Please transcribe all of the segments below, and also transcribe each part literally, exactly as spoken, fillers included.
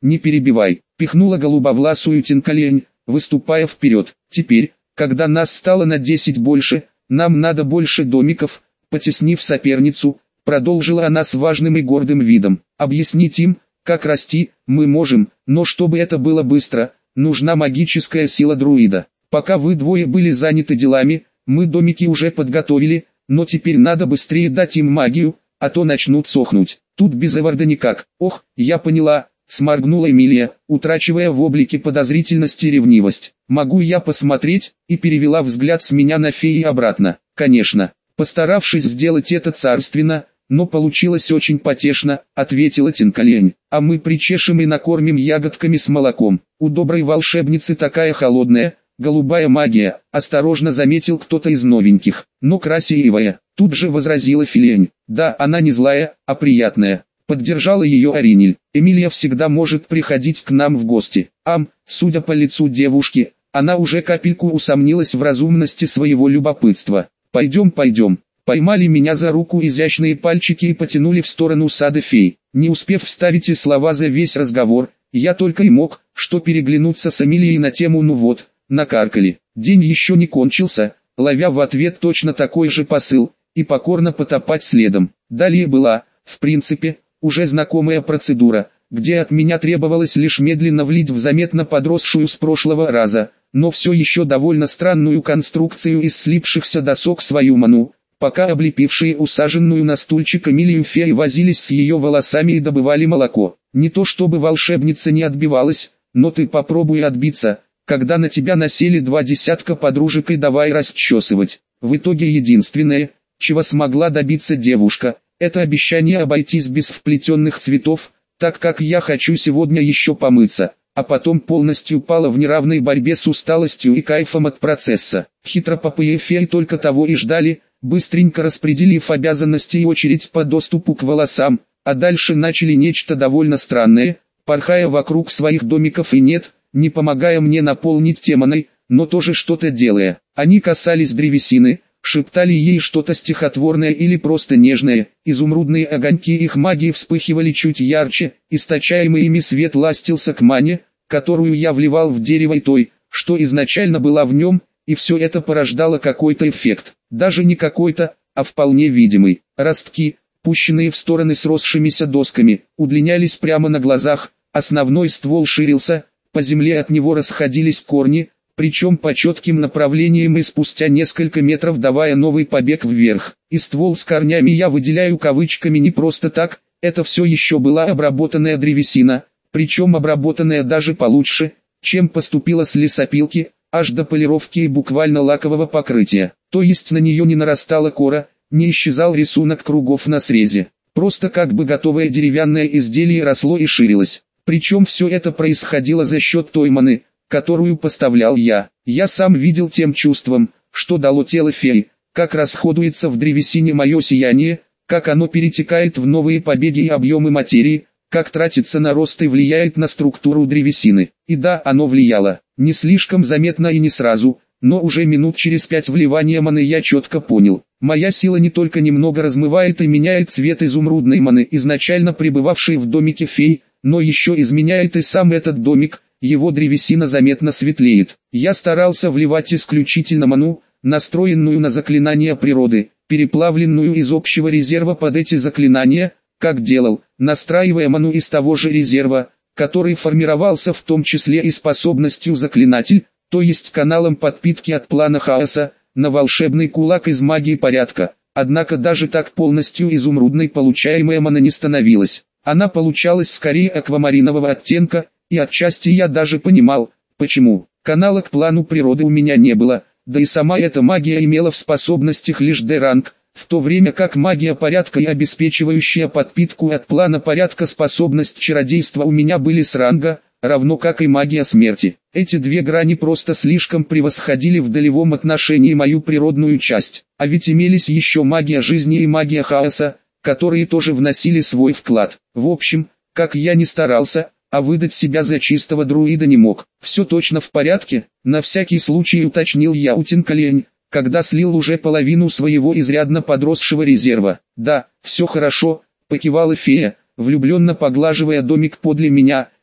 не перебивай, пихнула голубовласую Тинкалень, выступая вперед. Теперь, когда нас стало на десять больше, нам надо больше домиков, потеснив соперницу, продолжила она с важным и гордым видом. Объяснить им, как расти, мы можем, но чтобы это было быстро, нужна магическая сила друида. Пока вы двое были заняты делами, мы домики уже подготовили, но теперь надо быстрее дать им магию, а то начнут сохнуть. Тут без Эварда никак. Ох, я поняла, сморгнула Эмилия, утрачивая в облике подозрительность и ревнивость. Могу я посмотреть? И перевела взгляд с меня на феи обратно. Конечно, постаравшись сделать это царственно, но получилось очень потешно, ответила Тинкалень. А мы причешем и накормим ягодками с молоком. У доброй волшебницы такая холодная, голубая магия, осторожно заметил кто-то из новеньких. Но красивая, тут же возразила Филень. Да, она не злая, а приятная. Поддержала ее Аринель. Эмилия всегда может приходить к нам в гости. Ам, судя по лицу девушки, она уже капельку усомнилась в разумности своего любопытства. Пойдем, пойдем. Поймали меня за руку изящные пальчики и потянули в сторону сада фей. Не успев вставить и слова за весь разговор, я только и мог, что переглянуться с Эмилией на тему «ну вот», накаркали. День еще не кончился, ловя в ответ точно такой же посыл, и покорно потопать следом. Далее была, в принципе, уже знакомая процедура, где от меня требовалось лишь медленно влить в заметно подросшую с прошлого раза, но все еще довольно странную конструкцию из слипшихся досок свою ману, пока облепившие усаженную на стульчик Эмилию феи возились с ее волосами и добывали молоко. Не то чтобы волшебница не отбивалась, но ты попробуй отбиться, когда на тебя насели два десятка подружек и давай расчесывать. В итоге единственное, чего смогла добиться девушка, это обещание обойтись без вплетенных цветов, так как я хочу сегодня еще помыться, а потом полностью пала в неравной борьбе с усталостью и кайфом от процесса. Хитропопые феи только того и ждали, быстренько распределив обязанности и очередь по доступу к волосам, а дальше начали нечто довольно странное, порхая вокруг своих домиков и нет, не помогая мне наполнить теманой, но тоже что-то делая. Они касались древесины, шептали ей что-то стихотворное или просто нежное, изумрудные огоньки их магии вспыхивали чуть ярче, источаемый ими свет ластился к мане, которую я вливал в дерево и той, что изначально была в нем, и все это порождало какой-то эффект, даже не какой-то, а вполне видимый. Ростки, пущенные в стороны сросшимися досками, удлинялись прямо на глазах, основной ствол ширился, по земле от него расходились корни, причем по четким направлениям и спустя несколько метров давая новый побег вверх. И ствол с корнями я выделяю кавычками не просто так, это все еще была обработанная древесина, причем обработанная даже получше, чем поступила с лесопилки, аж до полировки и буквально лакового покрытия. То есть на нее не нарастала кора, не исчезал рисунок кругов на срезе. Просто как бы готовое деревянное изделие росло и ширилось. Причем все это происходило за счет той маны, которую поставлял я. Я сам видел тем чувством, что дало тело феи, как расходуется в древесине мое сияние, как оно перетекает в новые побеги и объемы материи, как тратится на рост и влияет на структуру древесины. И да, оно влияло, не слишком заметно и не сразу, но уже минут через пять вливания маны я четко понял. Моя сила не только немного размывает и меняет цвет изумрудной маны, изначально пребывавшей в домике фей, но еще изменяет и сам этот домик, его древесина заметно светлеет. Я старался вливать исключительно ману, настроенную на заклинания природы, переплавленную из общего резерва под эти заклинания, как делал, настраивая ману из того же резерва, который формировался в том числе и способностью заклинатель, то есть каналом подпитки от плана хаоса, на волшебный кулак из магии порядка. Однако даже так полностью изумрудной получаемая мана не становилась. Она получалась скорее аквамаринового оттенка, и отчасти я даже понимал, почему. Канала к плану природы у меня не было, да и сама эта магия имела в способностях лишь Д-ранг, в то время как магия порядка и обеспечивающая подпитку от плана порядка способность чародейства у меня были с ранга, равно как и магия смерти. Эти две грани просто слишком превосходили в долевом отношении мою природную часть, а ведь имелись еще магия жизни и магия хаоса, которые тоже вносили свой вклад. В общем, как я ни старался, а выдать себя за чистого друида не мог. Все точно в порядке, на всякий случай уточнил я у Тинкалень, когда слил уже половину своего изрядно подросшего резерва. Да, все хорошо, покивала фея, влюбленно поглаживая домик подле меня,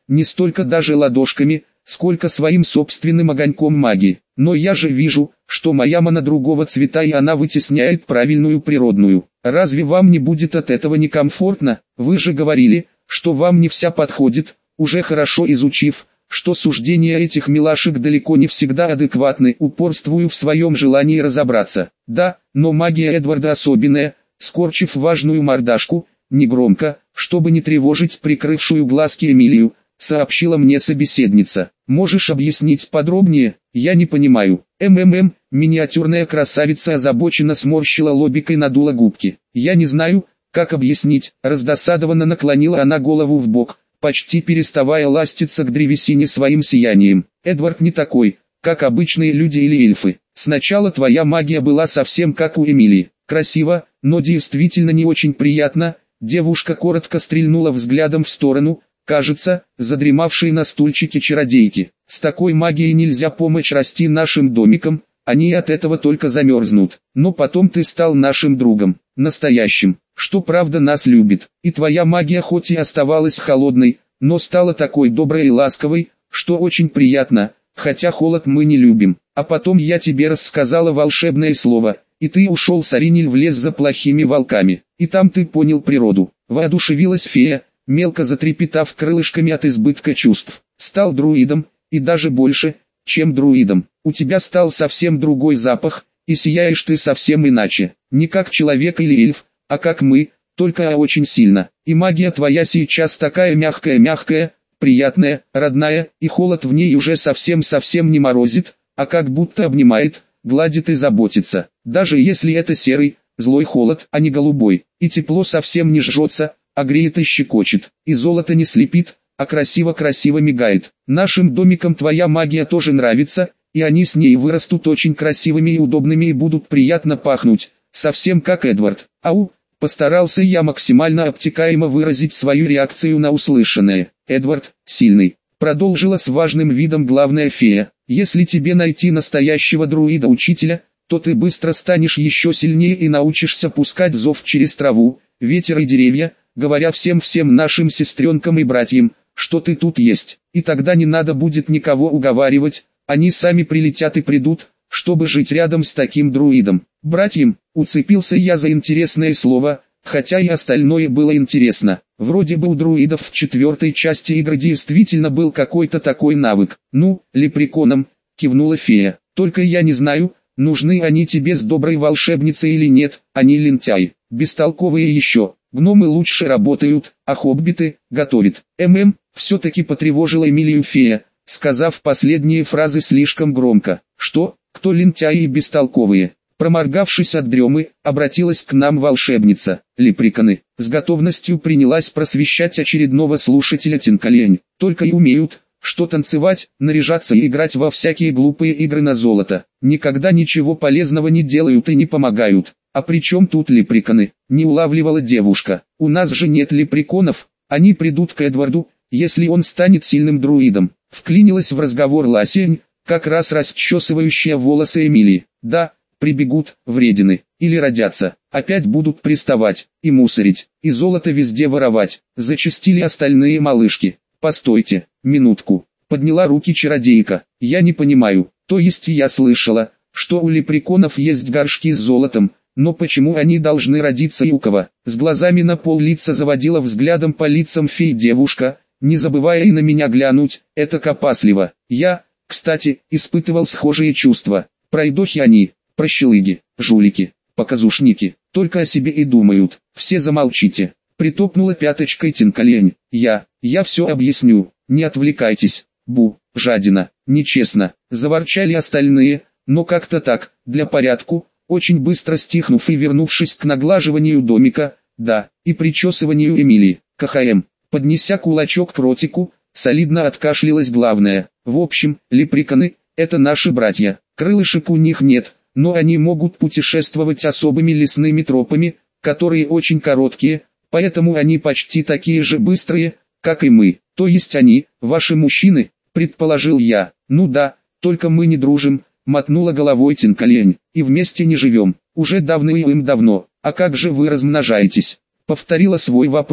не столько даже ладошками, сколько своим собственным огоньком магии. Но я же вижу, что моя мана другого цвета, и она вытесняет правильную природную. Разве вам не будет от этого некомфортно? Вы же говорили, что вам не вся подходит, уже хорошо изучив, что суждения этих милашек далеко не всегда адекватны, упорствую в своем желании разобраться. Да, но магия Эдварда особенная. Скорчив важную мордашку, негромко, чтобы не тревожить прикрывшую глазки Эмилию, сообщила мне собеседница. Можешь объяснить подробнее? Я не понимаю. МММ, миниатюрная красавица озабоченно сморщила лобик и надула губки. Я не знаю, как объяснить. Раздосадованно наклонила она голову в бок, почти переставая ластиться к древесине своим сиянием. Эдвард не такой, как обычные люди или эльфы. Сначала твоя магия была совсем как у Эмилии. Красиво, но действительно не очень приятно. Девушка коротко стрельнула взглядом в сторону, кажется, задремавшей на стульчике чародейки. С такой магией нельзя помочь расти нашим домикам, они от этого только замерзнут. Но потом ты стал нашим другом, настоящим, что правда нас любит. И твоя магия хоть и оставалась холодной, но стала такой доброй и ласковой, что очень приятно, хотя холод мы не любим. А потом я тебе рассказала волшебное слово, и ты ушел с Аринель в лес за плохими волками. И там ты понял природу. Воодушевилась фея, мелко затрепетав крылышками от избытка чувств. Стал друидом, и даже больше, чем друидом. У тебя стал совсем другой запах, и сияешь ты совсем иначе. Не как человек или эльф, а как мы, только очень сильно. И магия твоя сейчас такая мягкая-мягкая, приятная, родная, и холод в ней уже совсем-совсем не морозит, а как будто обнимает, гладит и заботится. Даже если это серый, злой холод, а не голубой, и тепло совсем не жжется, а греет и щекочет, и золото не слепит, а красиво-красиво мигает. Нашим домикам твоя магия тоже нравится, и они с ней вырастут очень красивыми и удобными и будут приятно пахнуть, совсем как Эдвард. Ау, постарался я максимально обтекаемо выразить свою реакцию на услышанное. Эдвард, сильный, продолжила с важным видом главная фея. Если тебе найти настоящего друида-учителя, то ты быстро станешь еще сильнее и научишься пускать зов через траву, ветер и деревья, говоря всем-всем нашим сестренкам и братьям, что ты тут есть. И тогда не надо будет никого уговаривать, они сами прилетят и придут, чтобы жить рядом с таким друидом. Братьям, уцепился я за интересное слово, хотя и остальное было интересно. Вроде бы у друидов в четвертой части игры действительно был какой-то такой навык. Ну, лепреконам, кивнула фея. Только я не знаю, нужны они тебе с доброй волшебницей или нет, они лентяи, бестолковые еще. Гномы лучше работают, а хоббиты готовят. ММ, все-таки потревожила Эмилию фея, сказав последние фразы слишком громко. Что, кто лентяи и бестолковые? Проморгавшись от дремы, обратилась к нам волшебница. Лепреконы с готовностью принялась просвещать очередного слушателя Тинкалень. Только и умеют, что танцевать, наряжаться и играть во всякие глупые игры на золото. Никогда ничего полезного не делают и не помогают. А при чем тут лепреконы? Не улавливала девушка. У нас же нет лепреконов, они придут к Эдварду, если он станет сильным друидом. Вклинилась в разговор Ласень, как раз расчесывающая волосы Эмилии. Да, прибегут, вредины, или родятся, опять будут приставать, и мусорить, и золото везде воровать. Зачастили остальные малышки. Постойте, минутку, подняла руки чародейка. Я не понимаю, то есть я слышала, что у лепреконов есть горшки с золотом, но почему они должны родиться и у кого? С глазами на пол лица заводила взглядом по лицам фей девушка, не забывая и на меня глянуть, это опасливо. Я, кстати, испытывал схожие чувства. Пройдохи они, прощелыги, жулики, показушники, только о себе и думают. Все замолчите. Притопнула пяточкой Тинкалень. Я, я все объясню, не отвлекайтесь. Бу, жадина, нечестно. Заворчали остальные, но как-то так, для порядку. Очень быстро стихнув и вернувшись к наглаживанию домика, да, и причесыванию Эмилии, КХМ, поднеся кулачок к ротику, солидно откашлялась главная. В общем, лепреконы, это наши братья, крылышек у них нет, но они могут путешествовать особыми лесными тропами, которые очень короткие, поэтому они почти такие же быстрые, как и мы. То есть они, ваши мужчины, предположил я. Ну да, только мы не дружим. Мотнула головой Тинкалень, и вместе не живем, уже давно и им давно. А как же вы размножаетесь? Повторила свой вопрос,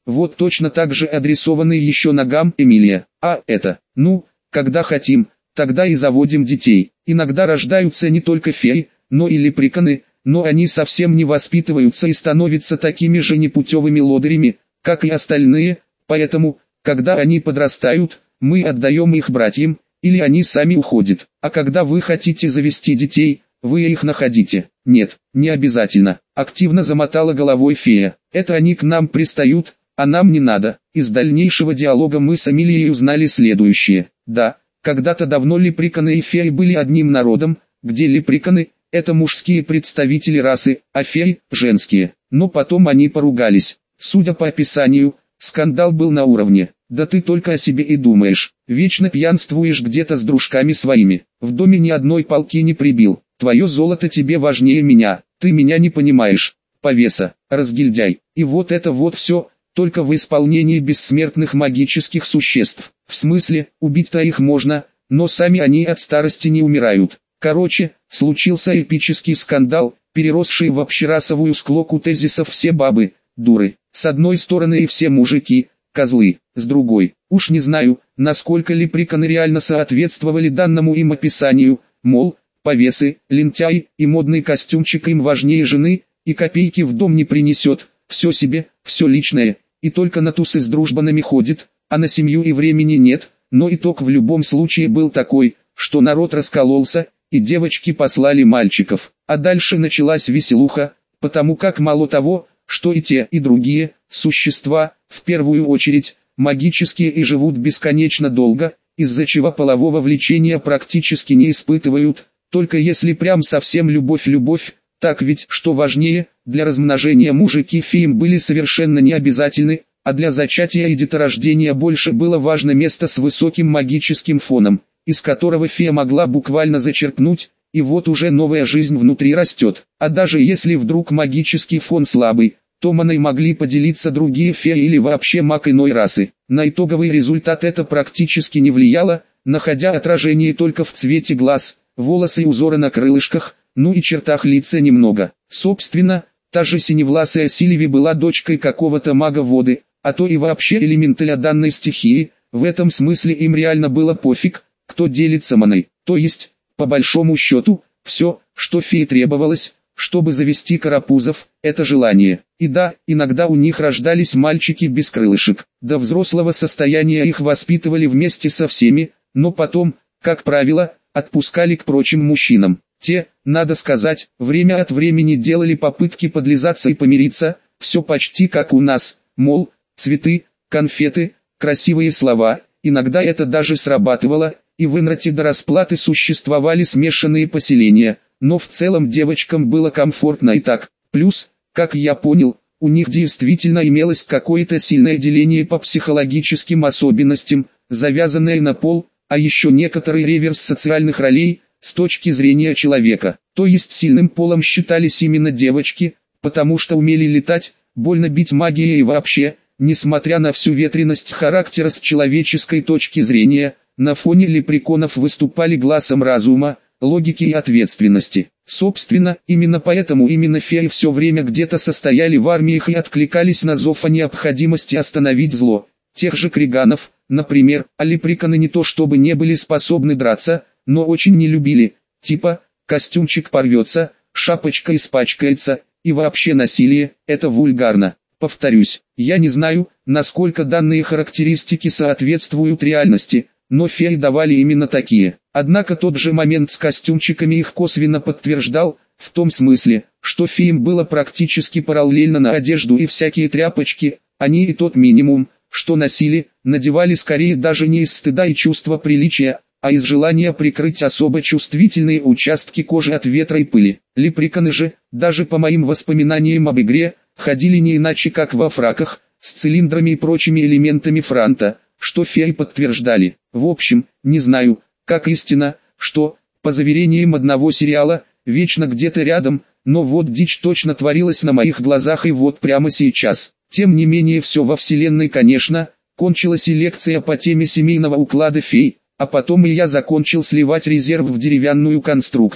вот точно так же адресованные еще ногам Эмилия. А это, ну, когда хотим, тогда и заводим детей. Иногда рождаются не только феи, но и лепреконы, но они совсем не воспитываются и становятся такими же непутевыми лодырями, как и остальные, поэтому, когда они подрастают, мы отдаем их братьям, или они сами уходят. А когда вы хотите завести детей, вы их находите. Нет, не обязательно. Активно замотала головой фея. Это они к нам пристают, а нам не надо. Из дальнейшего диалога мы с Эмилией узнали следующее. Да, когда-то давно лепреконы и феи были одним народом, где лепреконы – это мужские представители расы, а феи – женские. Но потом они поругались. Судя по описанию, скандал был на уровне. Да ты только о себе и думаешь. Вечно пьянствуешь где-то с дружками своими. В доме ни одной палки не прибил. Твое золото тебе важнее меня. Ты меня не понимаешь. Повеса, разгильдяй. И вот это вот все, только в исполнении бессмертных магических существ. В смысле, убить-то их можно, но сами они от старости не умирают. Короче, случился эпический скандал, переросший в общерасовую склоку тезисов «все бабы, дуры». С одной стороны и все мужики, козлы, с другой. Уж не знаю, насколько лепреконы реально соответствовали данному им описанию, мол, повесы, лентяи и модный костюмчик им важнее жены, и копейки в дом не принесет, все себе, все личное, и только на тусы с дружбанами ходит, а на семью и времени нет, но итог в любом случае был такой, что народ раскололся, и девочки послали мальчиков, а дальше началась веселуха, потому как мало того, что и те, и другие, существа, в первую очередь, магические и живут бесконечно долго, из-за чего полового влечения практически не испытывают, только если прям совсем любовь-любовь, так ведь, что важнее, для размножения мужики феям были совершенно не обязательны, а для зачатия и деторождения больше было важно место с высоким магическим фоном, из которого фея могла буквально зачерпнуть, и вот уже новая жизнь внутри растет. А даже если вдруг магический фон слабый, то маной могли поделиться другие феи или вообще маг иной расы. На итоговый результат это практически не влияло, находя отражение только в цвете глаз, волосы и узоры на крылышках, ну и чертах лица немного. Собственно, та же синевласая Сильви была дочкой какого-то мага воды, а то и вообще элементаля данной стихии, в этом смысле им реально было пофиг, кто делится маной. То есть, по большому счету, все, что фее требовалось, чтобы завести карапузов, это желание. И да, иногда у них рождались мальчики без крылышек. До взрослого состояния их воспитывали вместе со всеми, но потом, как правило, отпускали к прочим мужчинам. Те, надо сказать, время от времени делали попытки подлизаться и помириться, все почти как у нас, мол, цветы, конфеты, красивые слова, иногда это даже срабатывало, и в Инрате до расплаты существовали смешанные поселения, но в целом девочкам было комфортно и так. Плюс, как я понял, у них действительно имелось какое-то сильное деление по психологическим особенностям, завязанное на пол, а еще некоторый реверс социальных ролей, с точки зрения человека. То есть сильным полом считались именно девочки, потому что умели летать, больно бить магией и вообще, несмотря на всю ветренность характера с человеческой точки зрения, на фоне лепреконов выступали глазом разума, логики и ответственности. Собственно, именно поэтому именно феи все время где-то состояли в армиях и откликались на зов о необходимости остановить зло. Тех же криганов, например, а лепреконы не то чтобы не были способны драться, но очень не любили, типа, костюмчик порвется, шапочка испачкается, и вообще насилие, это вульгарно. Повторюсь, я не знаю, насколько данные характеристики соответствуют реальности, но феи давали именно такие. Однако тот же момент с костюмчиками их косвенно подтверждал, в том смысле, что феям было практически параллельно на одежду и всякие тряпочки, они и тот минимум, что носили, надевали скорее даже не из стыда и чувства приличия, а из желания прикрыть особо чувствительные участки кожи от ветра и пыли. Лепреконы же, даже по моим воспоминаниям об игре, ходили не иначе как во фраках, с цилиндрами и прочими элементами франта, что феи подтверждали. В общем, не знаю, как истина, что, по заверениям одного сериала, вечно где-то рядом, но вот дичь точно творилась на моих глазах и вот прямо сейчас. Тем не менее все во вселенной, конечно, кончилась и лекция по теме семейного уклада фей, а потом и я закончил сливать резерв в деревянную конструкцию.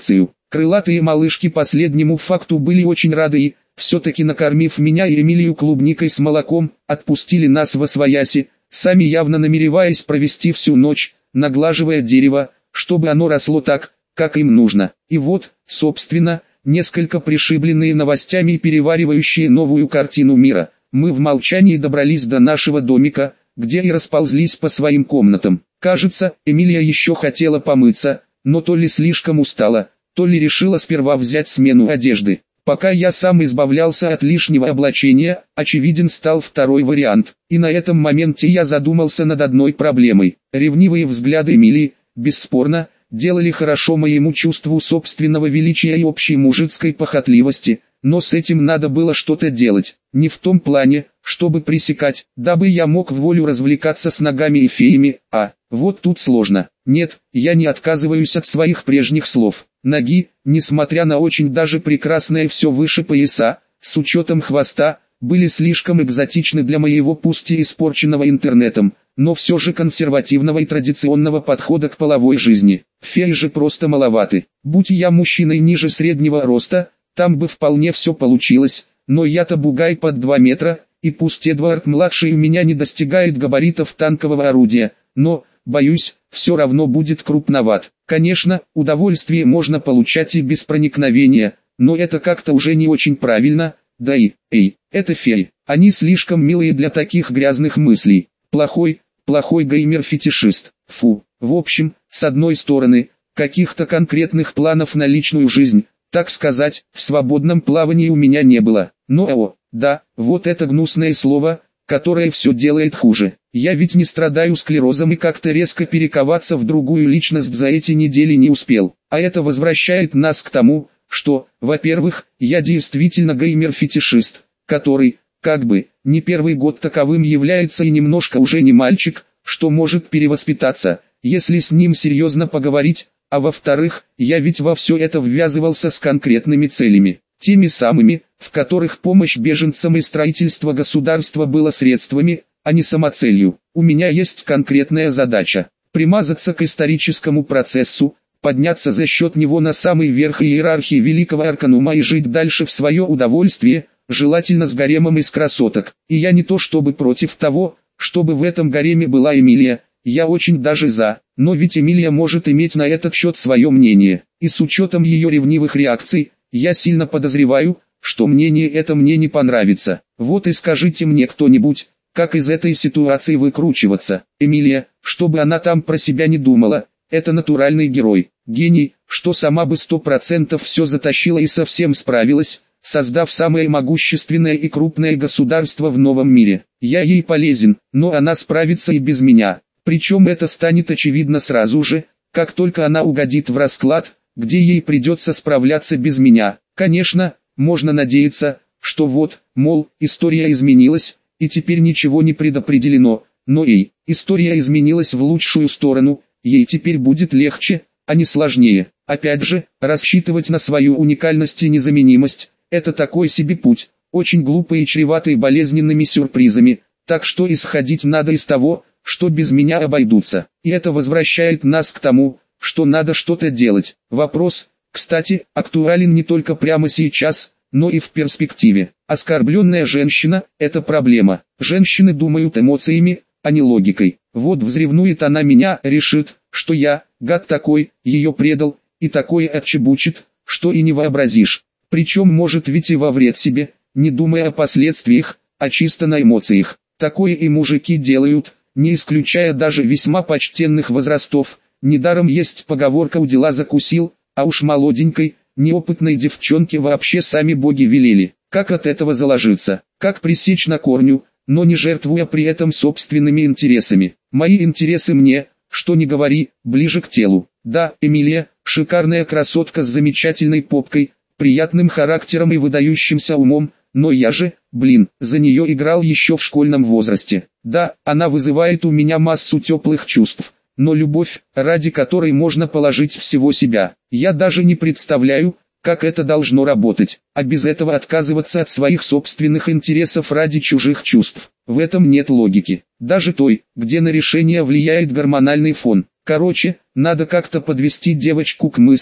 Крылатые малышки последнему факту были очень рады и, все-таки накормив меня и Эмилию клубникой с молоком, отпустили нас восвояси, сами явно намереваясь провести всю ночь, наглаживая дерево, чтобы оно росло так, как им нужно. И вот, собственно, несколько пришибленные новостями и переваривающие новую картину мира, мы в молчании добрались до нашего домика, где и расползлись по своим комнатам. Кажется, Эмилия еще хотела помыться, но то ли слишком устала, то ли решила сперва взять смену одежды. Пока я сам избавлялся от лишнего облачения, очевиден стал второй вариант. И на этом моменте я задумался над одной проблемой. Ревнивые взгляды Эмилии, бесспорно, делали хорошо моему чувству собственного величия и общей мужицкой похотливости, но с этим надо было что-то делать. Не в том плане, чтобы пресекать, дабы я мог в волю развлекаться с ногами и феями, а, вот тут сложно. Нет, я не отказываюсь от своих прежних слов. Ноги, несмотря на очень даже прекрасное все выше пояса, с учетом хвоста, были слишком экзотичны для моего пусть и испорченного интернетом, но все же консервативного и традиционного подхода к половой жизни. Феи же просто маловаты. Будь я мужчиной ниже среднего роста, там бы вполне все получилось, но я-то бугай под два метра, и пусть Эдвард-младший у меня не достигает габаритов танкового орудия, но, боюсь, все равно будет крупноват. Конечно, удовольствие можно получать и без проникновения, но это как-то уже не очень правильно, да и, эй, это феи, они слишком милые для таких грязных мыслей. Плохой, плохой геймер-фетишист, фу. В общем, с одной стороны, каких-то конкретных планов на личную жизнь, так сказать, в свободном плавании у меня не было. Но о, да, вот это гнусное слово, которое все делает хуже. Я ведь не страдаю склерозом и как-то резко перековаться в другую личность за эти недели не успел. А это возвращает нас к тому, что, во-первых, я действительно геймер-фетишист, который, как бы, не первый год таковым является и немножко уже не мальчик, что может перевоспитаться, если с ним серьезно поговорить, а во-вторых, я ведь во все это ввязывался с конкретными целями, теми самыми, в которых помощь беженцам и строительство государства было средствами, а не самоцелью. У меня есть конкретная задача – примазаться к историческому процессу, подняться за счет него на самый верх иерархии великого Арканума и жить дальше в свое удовольствие, желательно с гаремом из красоток. И я не то чтобы против того, чтобы в этом гареме была Эмилия, я очень даже за, но ведь Эмилия может иметь на этот счет свое мнение, и с учетом ее ревнивых реакций, я сильно подозреваю, что мнение это мне не понравится. Вот и скажите мне кто-нибудь, как из этой ситуации выкручиваться. Эмилия, чтобы она там про себя не думала, это натуральный герой, гений, что сама бы сто процентов все затащила и совсем справилась, создав самое могущественное и крупное государство в новом мире. Я ей полезен, но она справится и без меня. Причем это станет очевидно сразу же, как только она угодит в расклад, где ей придется справляться без меня. Конечно, можно надеяться, что вот, мол, история изменилась, и теперь ничего не предопределено, но ей, история изменилась в лучшую сторону, ей теперь будет легче, а не сложнее. Опять же, рассчитывать на свою уникальность и незаменимость – это такой себе путь, очень глупый и чреватый болезненными сюрпризами, так что исходить надо из того, что без меня обойдутся. И это возвращает нас к тому, что надо что-то делать. Вопрос, кстати, актуален не только прямо сейчас, но и в перспективе. Оскорбленная женщина – это проблема. Женщины думают эмоциями, а не логикой. Вот взревнует она меня, решит, что я, гад такой, ее предал, и такое отчебучит, что и не вообразишь. Причем может ведь и во вред себе, не думая о последствиях, а чисто на эмоциях. Такое и мужики делают, не исключая даже весьма почтенных возрастов. Недаром есть поговорка «у дела закусил», а уж молоденькой, неопытной девчонке вообще сами боги велели. Как от этого заложиться, как пресечь на корню, но не жертвуя при этом собственными интересами. Мои интересы мне, что ни говори, ближе к телу. Да, Эмилия, шикарная красотка с замечательной попкой, приятным характером и выдающимся умом, но я же, блин, за нее играл еще в школьном возрасте. Да, она вызывает у меня массу теплых чувств, но любовь, ради которой можно положить всего себя. Я даже не представляю, как это должно работать, а без этого отказываться от своих собственных интересов ради чужих чувств. В этом нет логики, даже той, где на решение влияет гормональный фон. Короче, надо как-то подвести девочку к мысли,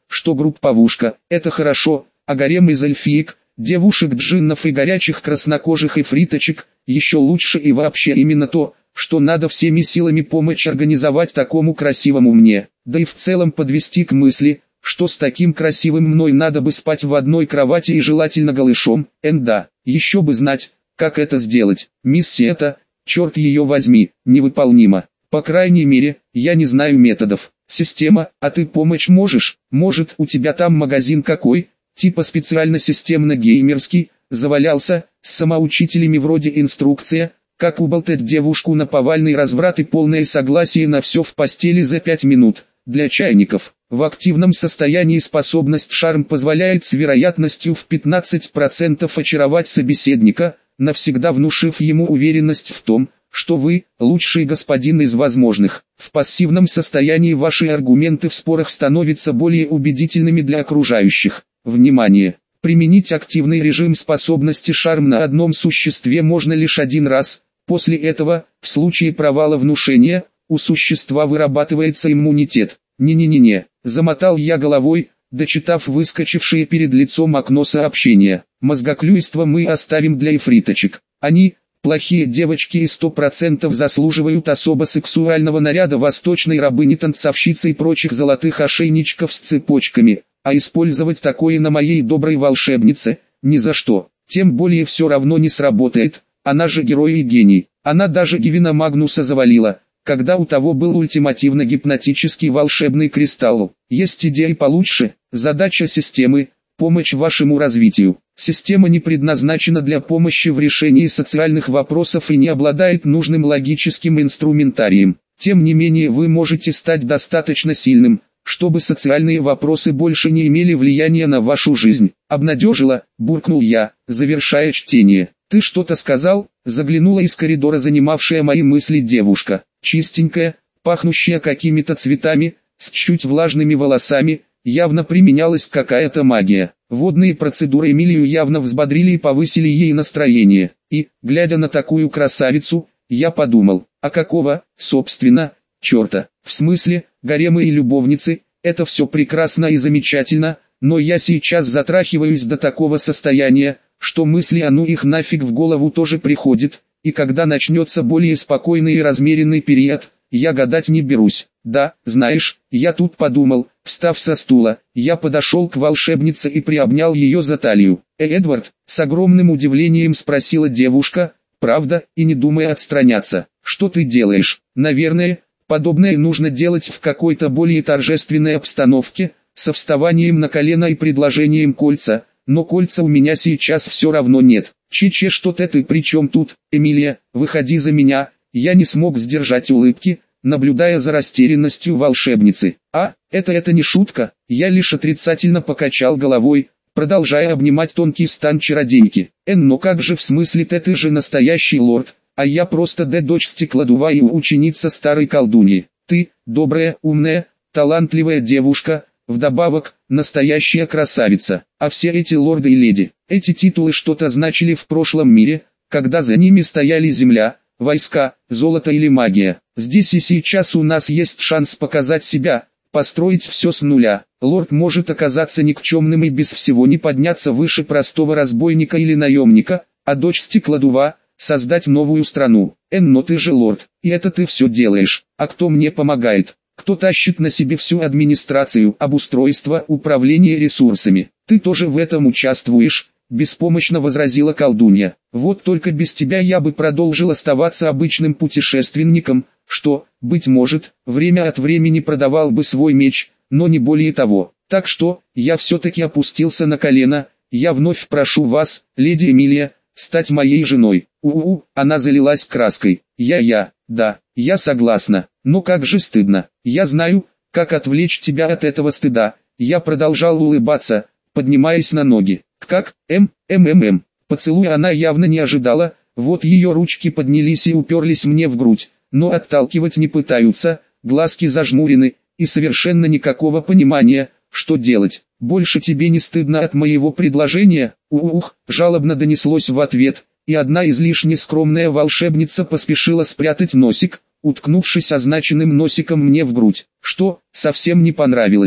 что групповушка – это хорошо, а гарем из эльфиек, девушек джиннов и горячих краснокожих эфриточек – еще лучше, и вообще именно то, что надо всеми силами помочь организовать такому красивому мне, да и в целом подвести к мысли, что с таким красивым мной надо бы спать в одной кровати и желательно голышом. Эн да, еще бы знать, как это сделать. Миссия эта, черт ее возьми, невыполнима. По крайней мере, я не знаю методов. Система, а ты помочь можешь? Может, у тебя там магазин какой, типа специально системно-геймерский, завалялся, с самоучителями вроде инструкция, как уболтать девушку на повальный разврат и полное согласие на все в постели за пять минут. Для чайников, в активном состоянии способность шарм позволяет с вероятностью в пятнадцать процентов очаровать собеседника, навсегда внушив ему уверенность в том, что вы – лучший господин из возможных. В пассивном состоянии ваши аргументы в спорах становятся более убедительными для окружающих. Внимание! Применить активный режим способности шарм на одном существе можно лишь один раз. После этого, в случае провала внушения, у существа вырабатывается иммунитет. Не-не-не-не, замотал я головой, дочитав выскочившее перед лицом окно сообщения. Мозгоклюйство мы оставим для эфриточек. Они, плохие девочки, и сто процентов заслуживают особо сексуального наряда восточной рабыни-танцовщицы и прочих золотых ошейничков с цепочками, а использовать такое на моей доброй волшебнице – ни за что. Тем более все равно не сработает, она же герой и гений. Она даже Гевина Магнуса завалила, когда у того был ультимативно-гипнотический волшебный кристалл. Есть идеи получше. Задача системы – помощь вашему развитию. Система не предназначена для помощи в решении социальных вопросов и не обладает нужным логическим инструментарием. Тем не менее вы можете стать достаточно сильным, чтобы социальные вопросы больше не имели влияния на вашу жизнь. Обнадежила, буркнул я, завершая чтение. Ты что-то сказал? Заглянула из коридора занимавшая мои мысли девушка. Чистенькая, пахнущая какими-то цветами, с чуть влажными волосами, явно применялась какая-то магия. Водные процедуры Эмилию явно взбодрили и повысили ей настроение. И, глядя на такую красавицу, я подумал, а какого, собственно, черта? В смысле, гаремы и любовницы, это все прекрасно и замечательно, но я сейчас затрахиваюсь до такого состояния, что мысли о ну их нафиг в голову тоже приходит, и когда начнется более спокойный и размеренный период, я гадать не берусь. Да, знаешь, я тут подумал, встав со стула, я подошел к волшебнице и приобнял ее за талию. «Э, Эдвард?» — с огромным удивлением спросила девушка, правда, и не думая отстраняться. «Что ты делаешь?» «Наверное, подобное нужно делать в какой-то более торжественной обстановке, со вставанием на колено и предложением кольца, но кольца у меня сейчас все равно нет». «Че-че, что-то ты при чем тут, Эмилия, выходи за меня». Я не смог сдержать улыбки, наблюдая за растерянностью волшебницы. «А, это это не шутка», я лишь отрицательно покачал головой, продолжая обнимать тонкий стан чародейки. «Эн, но как же в смысле-то, ты же настоящий лорд, а я просто да дочь стеклодува и ученица старой колдуньи. Ты, добрая, умная, талантливая девушка, вдобавок, настоящая красавица. А все эти лорды и леди, эти титулы что-то значили в прошлом мире, когда за ними стояли земля, войска, золото или магия. Здесь и сейчас у нас есть шанс показать себя, построить все с нуля. Лорд может оказаться никчемным и без всего не подняться выше простого разбойника или наемника, а дочь стеклодува – создать новую страну. Эн, но ты же лорд, и это ты все делаешь. А кто мне помогает? Кто тащит на себе всю администрацию, обустройство, управление ресурсами? Ты тоже в этом участвуешь?» Беспомощно возразила колдунья. «Вот только без тебя я бы продолжил оставаться обычным путешественником, что, быть может, время от времени продавал бы свой меч, но не более того. Так что, я все-таки опустился на колено, я вновь прошу вас, леди Эмилия, стать моей женой». У-у-у, она залилась краской. «Я-я, да, я согласна, но как же стыдно. Я знаю, как отвлечь тебя от этого стыда». Я продолжал улыбаться, поднимаясь на ноги. «Как? М, М, М, М». Поцелуй она явно не ожидала, вот ее ручки поднялись и уперлись мне в грудь, но отталкивать не пытаются, глазки зажмурены, и совершенно никакого понимания, что делать. «Больше тебе не стыдно от моего предложения?» «Ух», жалобно донеслось в ответ, и одна излишне скромная волшебница поспешила спрятать носик, уткнувшись означенным носиком мне в грудь. «Что, совсем не понравилось?»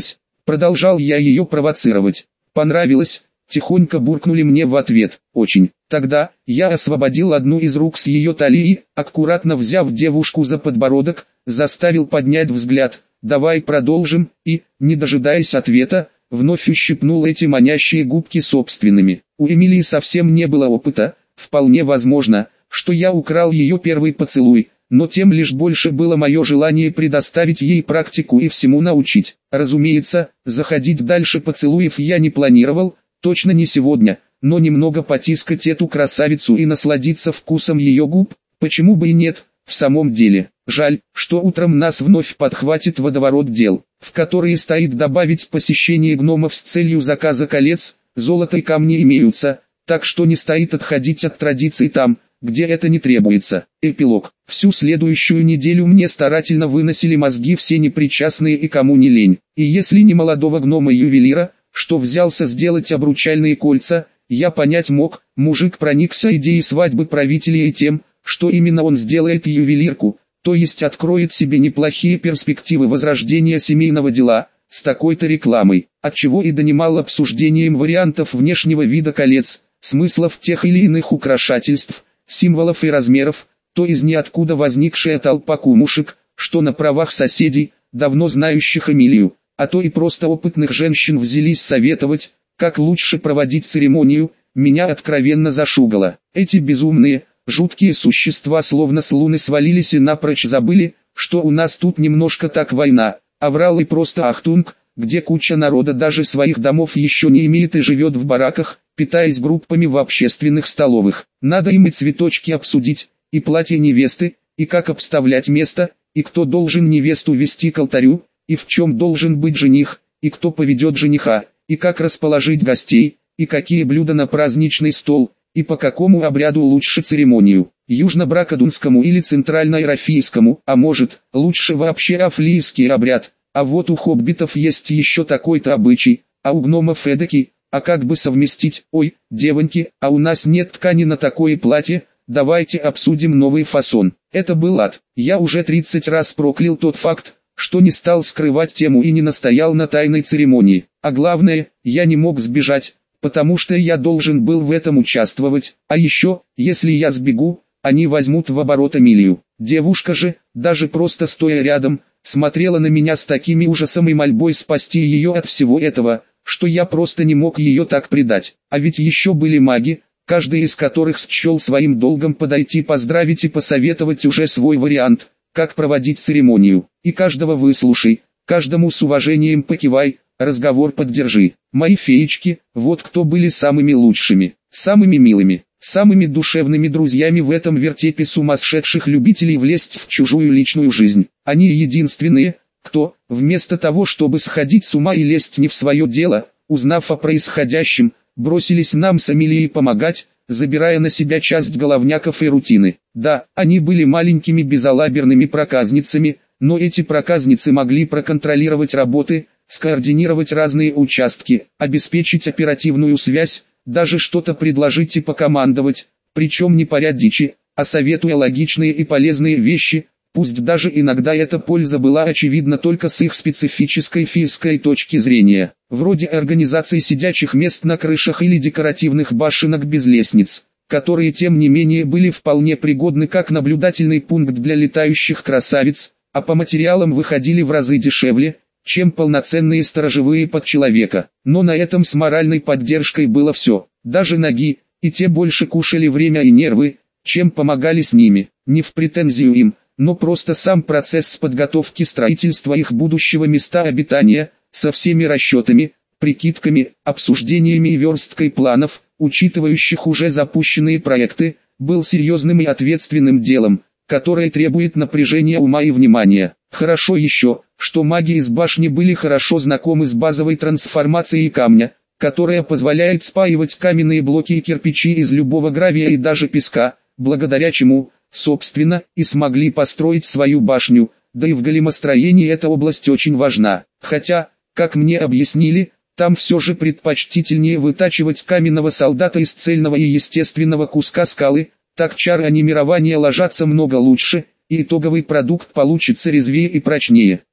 Продолжал я ее провоцировать. Понравилось? Тихонько буркнули мне в ответ. Очень. Тогда я освободил одну из рук с ее талии, аккуратно взяв девушку за подбородок, заставил поднять взгляд. Давай продолжим, и, не дожидаясь ответа, вновь ущипнул эти манящие губки собственными. У Эмилии совсем не было опыта, вполне возможно, что я украл ее первый поцелуй, но тем лишь больше было мое желание предоставить ей практику и всему научить. Разумеется, заходить дальше поцелуев я не планировал, точно не сегодня, но немного потискать эту красавицу и насладиться вкусом ее губ, почему бы и нет, в самом деле. Жаль, что утром нас вновь подхватит водоворот дел, в которые стоит добавить посещение гномов с целью заказа колец. Золото и камни имеются, так что не стоит отходить от традиций там, где это не требуется. Эпилог. Всю следующую неделю мне старательно выносили мозги все непричастные и кому не лень. И если не молодого гнома-ювелира, что взялся сделать обручальные кольца, я понять мог, мужик проникся идеей свадьбы правителя и тем, что именно он сделает ювелирку, то есть откроет себе неплохие перспективы возрождения семейного дела, с такой-то рекламой, отчего и донимал обсуждением вариантов внешнего вида колец, смыслов тех или иных украшательств, символов и размеров, то из ниоткуда возникшая толпа кумушек, что на правах соседей, давно знающих Эмилию, а то и просто опытных женщин взялись советовать, как лучше проводить церемонию, меня откровенно зашугало. Эти безумные, жуткие существа словно с луны свалились и напрочь забыли, что у нас тут немножко так война, аврал и просто ахтунг, где куча народа даже своих домов еще не имеет и живет в бараках, питаясь группами в общественных столовых. Надо им и цветочки обсудить, и платье невесты, и как обставлять место, и кто должен невесту вести к алтарю, и в чем должен быть жених, и кто поведет жениха, и как расположить гостей, и какие блюда на праздничный стол, и по какому обряду лучше церемонию, южно-бракодунскому или центрально-ирофийскому, а может, лучше вообще афлийский обряд. А вот у хоббитов есть еще такой-то обычай, а у гномов эдакий, а как бы совместить? Ой, девоньки, а у нас нет ткани на такое платье, давайте обсудим новый фасон. Это был ад. Я уже тридцать раз проклял тот факт, что не стал скрывать тему и не настоял на тайной церемонии. А главное, я не мог сбежать, потому что я должен был в этом участвовать. А еще, если я сбегу, они возьмут в оборот Эмилию. Девушка же, даже просто стоя рядом, смотрела на меня с такими ужасом и мольбой спасти ее от всего этого, что я просто не мог ее так предать. А ведь еще были маги, каждый из которых счел своим долгом подойти поздравить и посоветовать уже свой вариант, как проводить церемонию. И каждого выслушай, каждому с уважением покивай, разговор поддержи. Мои феечки, вот кто были самыми лучшими, самыми милыми, самыми душевными друзьями в этом вертепе сумасшедших любителей влезть в чужую личную жизнь. Они единственные, кто, вместо того чтобы сходить с ума и лезть не в свое дело, узнав о происходящем, бросились нам с Эмилией помогать, забирая на себя часть головняков и рутины. Да, они были маленькими безалаберными проказницами, но эти проказницы могли проконтролировать работы, скоординировать разные участки, обеспечить оперативную связь, даже что-то предложить и покомандовать, причем не порядь дичи, а советуя логичные и полезные вещи, пусть даже иногда эта польза была очевидна только с их специфической физской точки зрения, вроде организации сидячих мест на крышах или декоративных башенок без лестниц, которые тем не менее были вполне пригодны как наблюдательный пункт для летающих красавиц, а по материалам выходили в разы дешевле, чем полноценные сторожевые под человека. Но на этом с моральной поддержкой было все, даже ноги, и те больше кушали время и нервы, чем помогали с ними, не в претензию им, но просто сам процесс подготовки строительства их будущего места обитания, со всеми расчетами, прикидками, обсуждениями и версткой планов, учитывающих уже запущенные проекты, был серьезным и ответственным делом, которое требует напряжения ума и внимания. Хорошо еще, что маги из башни были хорошо знакомы с базовой трансформацией камня, которая позволяет спаивать каменные блоки и кирпичи из любого гравия и даже песка, благодаря чему, собственно, и смогли построить свою башню, да и в големостроении эта область очень важна. Хотя, как мне объяснили, там все же предпочтительнее вытачивать каменного солдата из цельного и естественного куска скалы, так чары анимирования ложатся много лучше, и итоговый продукт получится резвее и прочнее.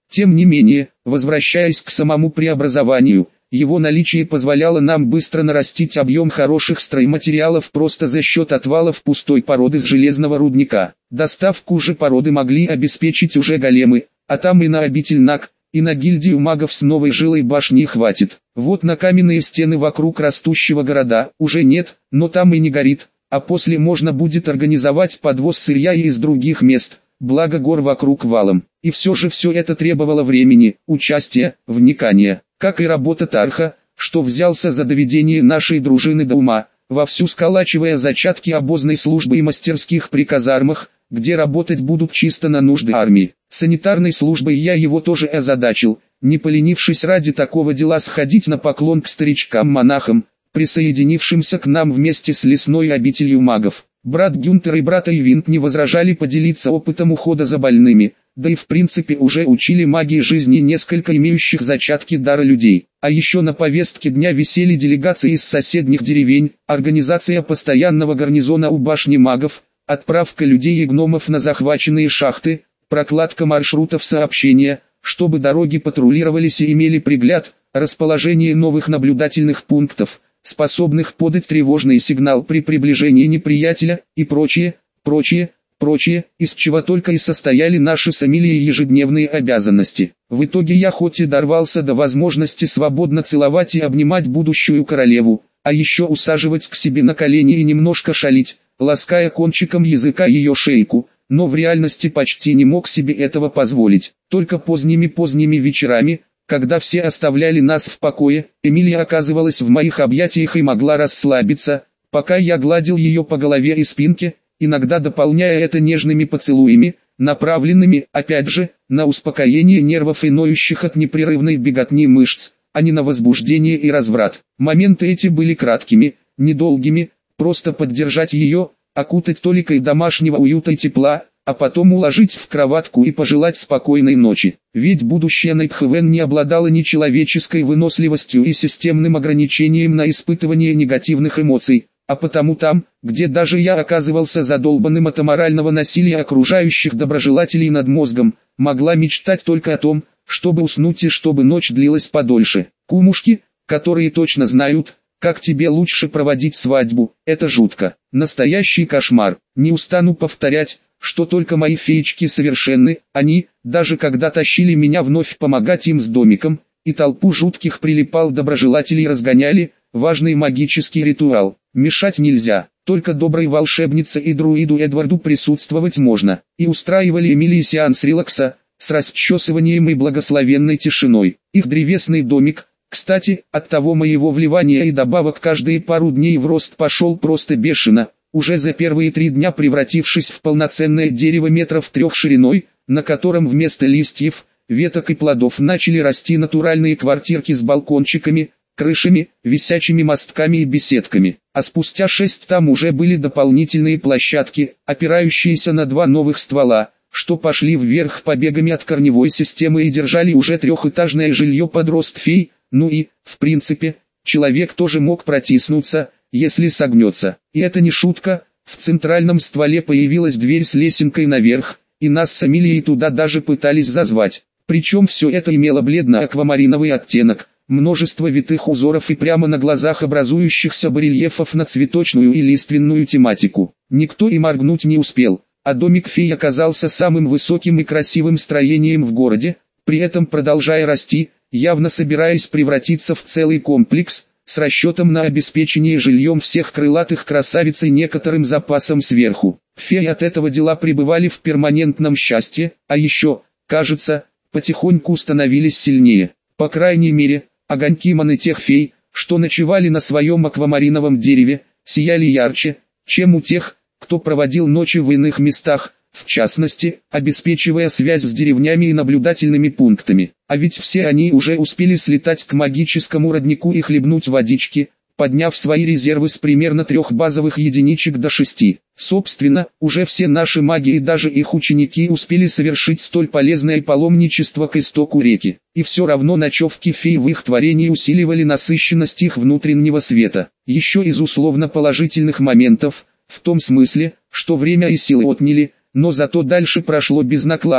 Тем не менее, возвращаясь к самому преобразованию, его наличие позволяло нам быстро нарастить объем хороших стройматериалов просто за счет отвалов пустой породы с железного рудника. Доставку же породы могли обеспечить уже големы, а там и на обитель Наг, и на гильдию магов с новой жилой башней хватит. Вот на каменные стены вокруг растущего города уже нет, но там и не горит, а после можно будет организовать подвоз сырья и из других мест, благо гор вокруг валом. И все же все это требовало времени, участия, вникания. Как и работа Тарха, что взялся за доведение нашей дружины до ума, вовсю сколачивая зачатки обозной службы и мастерских при казармах, где работать будут чисто на нужды армии. Санитарной службой я его тоже озадачил, не поленившись ради такого дела сходить на поклон к старичкам-монахам, присоединившимся к нам вместе с лесной обителью магов. Брат Гюнтер и брат Эйвинд не возражали поделиться опытом ухода за больными, да и в принципе уже учили магии жизни несколько имеющих зачатки дара людей. А еще на повестке дня висели делегации из соседних деревень, организация постоянного гарнизона у башни магов, отправка людей и гномов на захваченные шахты, прокладка маршрутов сообщения, чтобы дороги патрулировались и имели пригляд, расположение новых наблюдательных пунктов, способных подать тревожный сигнал при приближении неприятеля, и прочее, прочее, прочее, из чего только и состояли наши с Эмилией ежедневные обязанности. В итоге я хоть и дорвался до возможности свободно целовать и обнимать будущую королеву, а еще усаживать к себе на колени и немножко шалить, лаская кончиком языка ее шейку, но в реальности почти не мог себе этого позволить. Только поздними-поздними вечерами, когда все оставляли нас в покое, Эмилия оказывалась в моих объятиях и могла расслабиться, пока я гладил ее по голове и спинке, иногда дополняя это нежными поцелуями, направленными, опять же, на успокоение нервов и ноющих от непрерывной беготни мышц, а не на возбуждение и разврат. Моменты эти были краткими, недолгими, просто поддержать ее, окутать толикой домашнего уюта и тепла, а потом уложить в кроватку и пожелать спокойной ночи. Ведь будущее Найтхвен не обладало ни человеческой выносливостью и системным ограничением на испытывание негативных эмоций, а потому там, где даже я оказывался задолбанным от аморального насилия окружающих доброжелателей над мозгом, могла мечтать только о том, чтобы уснуть и чтобы ночь длилась подольше. Кумушки, которые точно знают, как тебе лучше проводить свадьбу, это жутко. Настоящий кошмар. Не устану повторять, что только мои феечки совершенны, они, даже когда тащили меня вновь помогать им с домиком, и толпу жутких прилипал доброжелателей разгоняли, важный магический ритуал. Мешать нельзя, только доброй волшебнице и друиду Эдварду присутствовать можно. И устраивали Эмилии сеанс релакса, с расчесыванием и благословенной тишиной. Их древесный домик, кстати, от того моего вливания и добавок каждые пару дней в рост пошел просто бешено, уже за первые три дня превратившись в полноценное дерево метров трех шириной, на котором вместо листьев, веток и плодов начали расти натуральные квартирки с балкончиками, крышами, висячими мостками и беседками. А спустя шесть там уже были дополнительные площадки, опирающиеся на два новых ствола, что пошли вверх побегами от корневой системы и держали уже трехэтажное жилье под рост фей. Ну и, в принципе, человек тоже мог протиснуться, если согнется. И это не шутка, в центральном стволе появилась дверь с лесенкой наверх, и нас с Эмилией туда даже пытались зазвать. Причем все это имело бледно-аквамариновый оттенок, множество витых узоров и прямо на глазах образующихся барельефов на цветочную и лиственную тематику. Никто и моргнуть не успел, а домик фей оказался самым высоким и красивым строением в городе, при этом продолжая расти, явно собираясь превратиться в целый комплекс, с расчетом на обеспечение жильем всех крылатых красавиц и некоторым запасом сверху. Феи от этого дела пребывали в перманентном счастье, а еще, кажется, потихоньку становились сильнее. По крайней мере, огоньки маны тех фей, что ночевали на своем аквамариновом дереве, сияли ярче, чем у тех, кто проводил ночи в иных местах, в частности, обеспечивая связь с деревнями и наблюдательными пунктами. А ведь все они уже успели слетать к магическому роднику и хлебнуть водички, подняв свои резервы с примерно трех базовых единичек до шести. Собственно, уже все наши маги и даже их ученики успели совершить столь полезное паломничество к истоку реки. И все равно ночевки фей в их творении усиливали насыщенность их внутреннего света. Еще из условно положительных моментов, в том смысле, что время и силы отняли, но зато дальше прошло без накладок,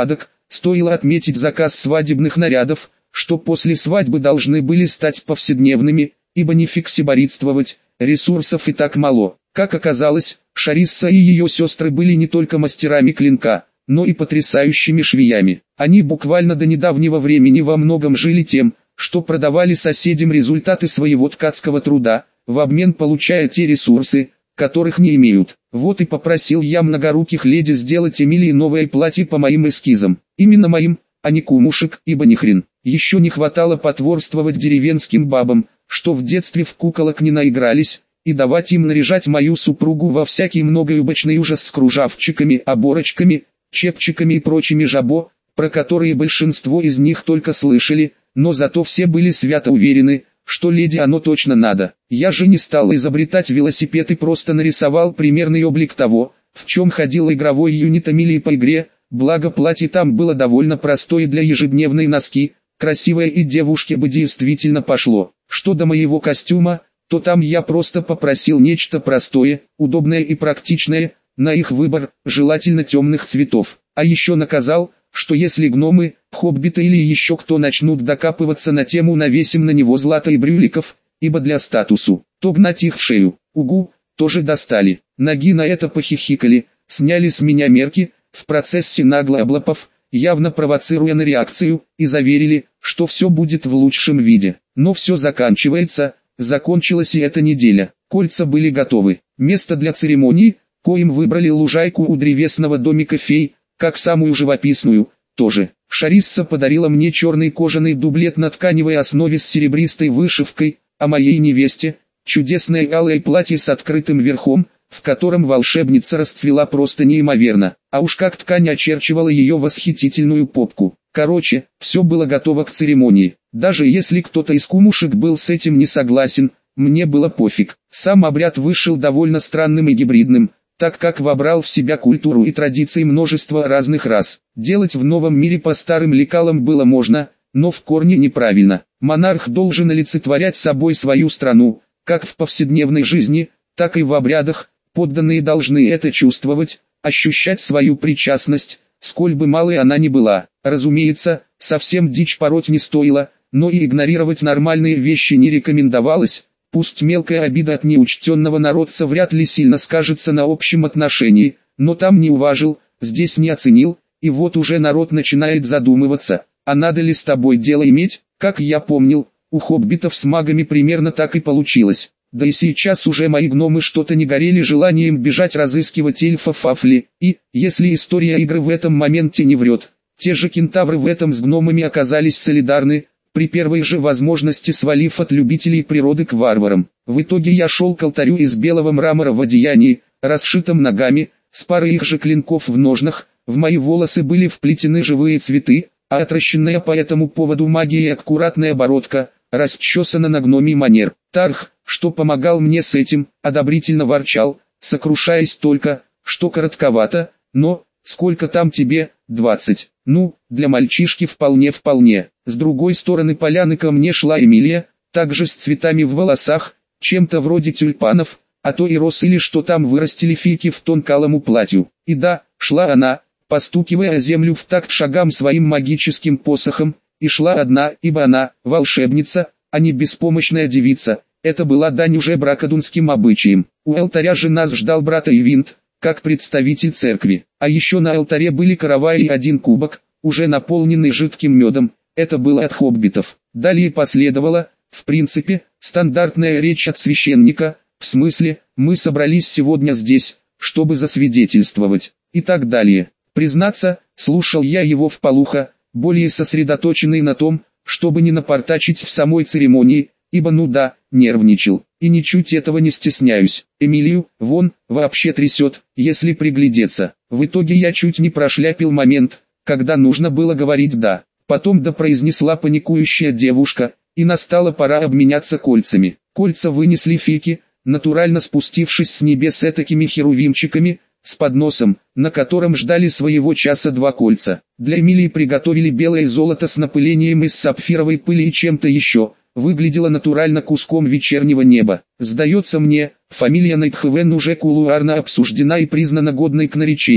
Стоило отметить заказ свадебных нарядов, что после свадьбы должны были стать повседневными, ибо не фиксиборитствовать, ресурсов и так мало. Как оказалось, Шарисса и ее сестры были не только мастерами клинка, но и потрясающими швеями. Они буквально до недавнего времени во многом жили тем, что продавали соседям результаты своего ткацкого труда, в обмен получая те ресурсы, которых не имеют. Вот и попросил я многоруких леди сделать Эмилии новое платье по моим эскизам. Именно моим, а не кумушек, ибо ни хрен. Еще не хватало потворствовать деревенским бабам, что в детстве в куколок не наигрались, и давать им наряжать мою супругу во всякий многоюбочный ужас с кружавчиками, оборочками, чепчиками и прочими жабо, про которые большинство из них только слышали, но зато все были свято уверены, что леди оно точно надо. Я же не стал изобретать велосипед и просто нарисовал примерный облик того, в чем ходил игровой юнит Эмилии по игре, благо платье там было довольно простое для ежедневной носки, красивое и девушке бы действительно пошло. Что до моего костюма, то там я просто попросил нечто простое, удобное и практичное, на их выбор, желательно темных цветов. А еще наказал, что если гномы, хоббиты или еще кто начнут докапываться на тему навесим на него злато и брюликов, ибо для статусу, то гнать их в шею. Угу, тоже достали. Ноги на это похихикали, сняли с меня мерки, в процессе нагло облапав, явно провоцируя на реакцию, и заверили, что все будет в лучшем виде. Но все заканчивается, закончилась и эта неделя. Кольца были готовы. Место для церемонии, коим выбрали лужайку у древесного домика фей, как самую живописную, тоже. Шарисса подарила мне черный кожаный дублет на тканевой основе с серебристой вышивкой, а моей невесте – чудесное алое платье с открытым верхом, в котором волшебница расцвела просто неимоверно, а уж как ткань очерчивала ее восхитительную попку. Короче, все было готово к церемонии. Даже если кто-то из кумушек был с этим не согласен, мне было пофиг. Сам обряд вышел довольно странным и гибридным, так как вобрал в себя культуру и традиции множества разных рас. Делать в новом мире по старым лекалам было можно, но в корне неправильно. Монарх должен олицетворять собой свою страну, как в повседневной жизни, так и в обрядах. Подданные должны это чувствовать, ощущать свою причастность, сколь бы малой она ни была. Разумеется, совсем дичь пороть не стоило, но и игнорировать нормальные вещи не рекомендовалось. Пусть мелкая обида от неучтенного народца вряд ли сильно скажется на общем отношении, но там не уважил, здесь не оценил, и вот уже народ начинает задумываться, а надо ли с тобой дело иметь. Как я помнил, у хоббитов с магами примерно так и получилось. Да и сейчас уже мои гномы что-то не горели желанием бежать разыскивать эльфов Афли, и, если история игры в этом моменте не врет, те же кентавры в этом с гномами оказались солидарны, при первой же возможности свалив от любителей природы к варварам. В итоге я шел к алтарю из белого мрамора в одеянии, расшитом ногами, с парой их же клинков в ножнах, в мои волосы были вплетены живые цветы, а отращенная по этому поводу магией аккуратная бородка, расчесана на гномий манер. Тарх, что помогал мне с этим, одобрительно ворчал, сокрушаясь только, что коротковато, но, сколько там тебе, двадцать, ну, для мальчишки вполне-вполне. С другой стороны поляны ко мне шла Эмилия, также с цветами в волосах, чем-то вроде тюльпанов, а то и роз или что там вырастили фейки в тон к алому платью. И да, шла она, постукивая о землю в такт шагам своим магическим посохом, и шла одна, ибо она, волшебница, а не беспомощная девица. Это была дань уже бракодунским обычаям. У алтаря же нас ждал брат Эйвинд, как представитель церкви. А еще на алтаре были каравай и один кубок, уже наполненный жидким медом. Это было от хоббитов. Далее последовала, в принципе, стандартная речь от священника, в смысле, мы собрались сегодня здесь, чтобы засвидетельствовать, и так далее. Признаться, слушал я его вполуха, более сосредоточенный на том, чтобы не напортачить в самой церемонии, ибо ну да, нервничал, и ничуть этого не стесняюсь. Эмилию, вон, вообще трясет, если приглядеться. В итоге я чуть не прошляпил момент, когда нужно было говорить «да». Потом «да» произнесла паникующая девушка, и настала пора обменяться кольцами. Кольца вынесли фейки, натурально спустившись с небес этакими херувимчиками, с подносом, на котором ждали своего часа два кольца. Для Эмилии приготовили белое золото с напылением из сапфировой пыли и чем-то еще. Выглядело натурально куском вечернего неба. Сдается мне, фамилия Найтхевен уже кулуарно обсуждена и признана годной к наречению.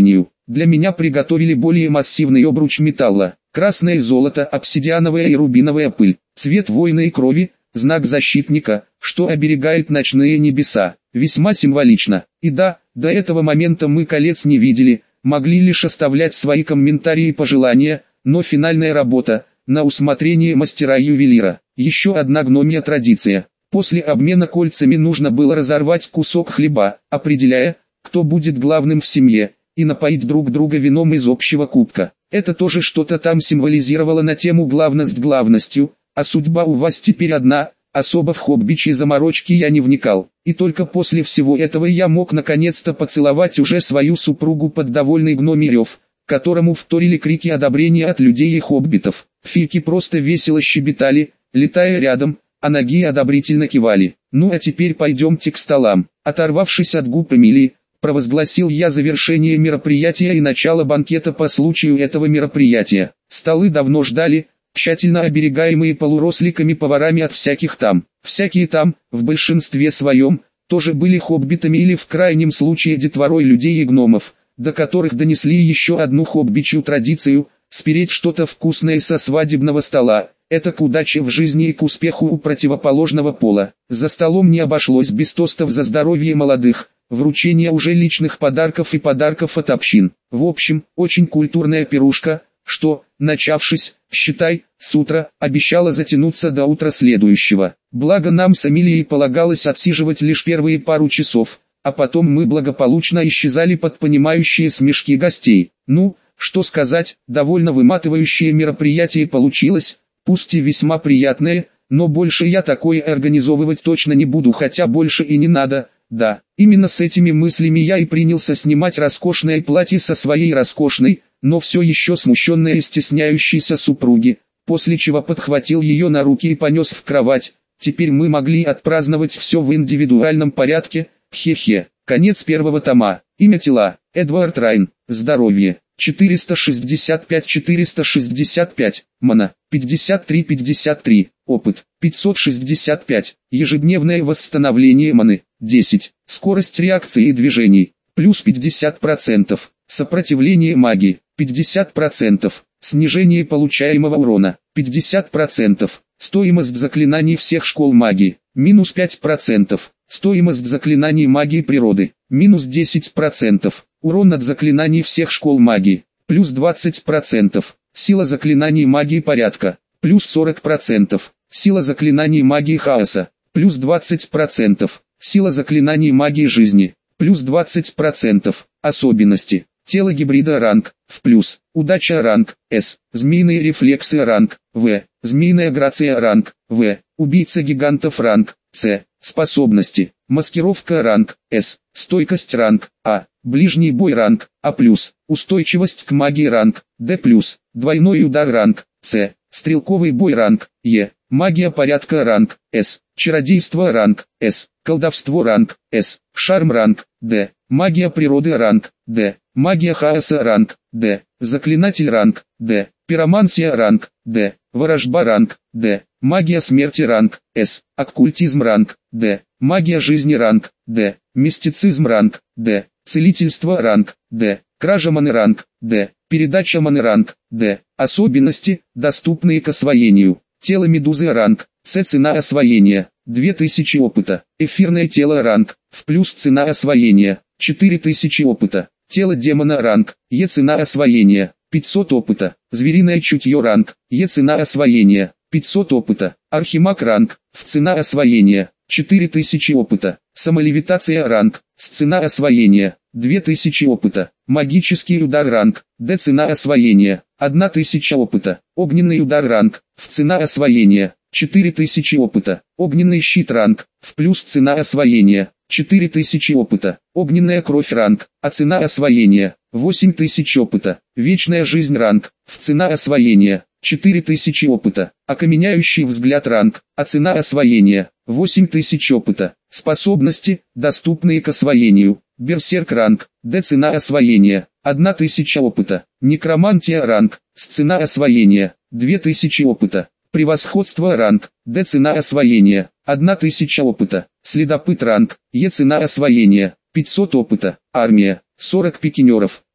Для меня приготовили более массивный обруч металла. Красное золото, обсидиановая и рубиновая пыль. Цвет воина и крови, знак защитника, что оберегает ночные небеса. Весьма символично. И да, до этого момента мы колец не видели, могли лишь оставлять свои комментарии и пожелания, но финальная работа, на усмотрение мастера-ювелира. Еще одна гномья традиция. После обмена кольцами нужно было разорвать кусок хлеба, определяя, кто будет главным в семье, и напоить друг друга вином из общего кубка. Это тоже что-то там символизировало на тему главность главностью, а судьба у вас теперь одна. Особо в хоббичьи заморочки я не вникал, и только после всего этого я мог наконец-то поцеловать уже свою супругу под довольный гномий рев, которому вторили крики одобрения от людей и хоббитов. Фики просто весело щебетали, летая рядом, а ноги одобрительно кивали. «Ну а теперь пойдемте к столам». Оторвавшись от губ Эмилии, провозгласил я завершение мероприятия и начало банкета по случаю этого мероприятия. Столы давно ждали, тщательно оберегаемые полуросликами поварами от всяких там. Всякие там, в большинстве своем, тоже были хоббитами или в крайнем случае детворой людей и гномов, до которых донесли еще одну хоббичью традицию – спереть что-то вкусное со свадебного стола. Это к удаче в жизни и к успеху у противоположного пола. За столом не обошлось без тостов за здоровье молодых, вручения уже личных подарков и подарков от общин. В общем, очень культурная пирушка, что, начавшись, считай, с утра, обещала затянуться до утра следующего. Благо нам с Эмилией полагалось отсиживать лишь первые пару часов, а потом мы благополучно исчезали под понимающие смешки гостей. Ну, что сказать, довольно выматывающее мероприятие получилось, пусть и весьма приятное, но больше я такое организовывать точно не буду, хотя больше и не надо. Да, именно с этими мыслями я и принялся снимать роскошное платье со своей роскошной, но все еще смущенной и стесняющейся супруги, после чего подхватил ее на руки и понес в кровать. Теперь мы могли отпраздновать все в индивидуальном порядке, хе-хе. Конец первого тома. Имя тела, Эдвард Райн. Здоровье, четыреста шестьдесят пять четыреста шестьдесят пять. Мана, пятьдесят три пятьдесят три. Опыт, пятьсот шестьдесят пять. Ежедневное восстановление маны, десять. Скорость реакции и движений, плюс пятьдесят процентов. Сопротивление магии, пятьдесят процентов. Снижение получаемого урона, пятьдесят процентов. Стоимость заклинаний всех школ магии, минус пять процентов. Стоимость заклинаний магии природы, минус десять процентов. Урон от заклинаний всех школ магии, плюс двадцать процентов. Сила заклинаний магии порядка, плюс сорок процентов. Сила заклинаний магии хаоса, плюс двадцать процентов. Сила заклинаний магии жизни, плюс двадцать процентов. Особенности. Тело гибрида ранг, в плюс. Удача ранг, С. Змеиные рефлексы ранг, В. Змеиная грация ранг, В. Убийца гигантов ранг, С. Способности. Маскировка ранг, С. Стойкость ранг, А. Ближний бой ранг, А+. Устойчивость к магии ранг, Д+. Двойной удар ранг, С. Стрелковый бой ранг, Е. Магия порядка ранг, С. Чародейство ранг, С. Колдовство ранг, С. Шарм ранг, Д. Магия природы ранг, Д. Магия хаоса ранг, Д. Заклинатель ранг, Д. Пиромансия ранг, Д. Ворожба ранг, Д. Магия смерти ранг, С. Оккультизм ранг, Д. Магия жизни ранг, Д. Мистицизм ранг, Д. Целительство ранг, Д. Кража маны ранг, Д. Передача маны ранг, Д. Особенности, доступные к освоению. Тело медузы ранг, С. Цена освоения, две тысячи опыта. Эфирное тело ранг, в плюс цена освоения, четыре тысячи опыта. Тело демона ранг, Е. Цена освоения, пятьсот опыта. Звериное чутье ранг, Е. Цена освоения, пятьсот опыта. Архимаг ранг, в цена освоения, четыре тысячи опыта. Самолевитация ранг, с цена освоения, две тысячи опыта. Магический удар ранг, Д. Цена освоения, одна тысяча опыта. Огненный удар ранг, в цена освоения, четыре тысячи опыта. Огненный щит ранг, в плюс цена освоения, четыре тысячи опыта. Огненная кровь ранг, а цена освоения, восемь тысяч опыта. Вечная жизнь ранг, в цена освоения, четыре тысячи опыта. Окаменяющий взгляд ранг, а цена освоения, восемь тысяч опыта. Способности, доступные к освоению. Берсерк ранг, Д. Цена освоения, одна тысяча опыта. Некромантия ранг, с цена освоения, две тысячи опыта. Превосходство ранг, Д. Цена освоения, одна тысяча опыта. Следопыт ранг, Е. Цена освоения, пятьсот опыта. Армия, сорок пикинеров.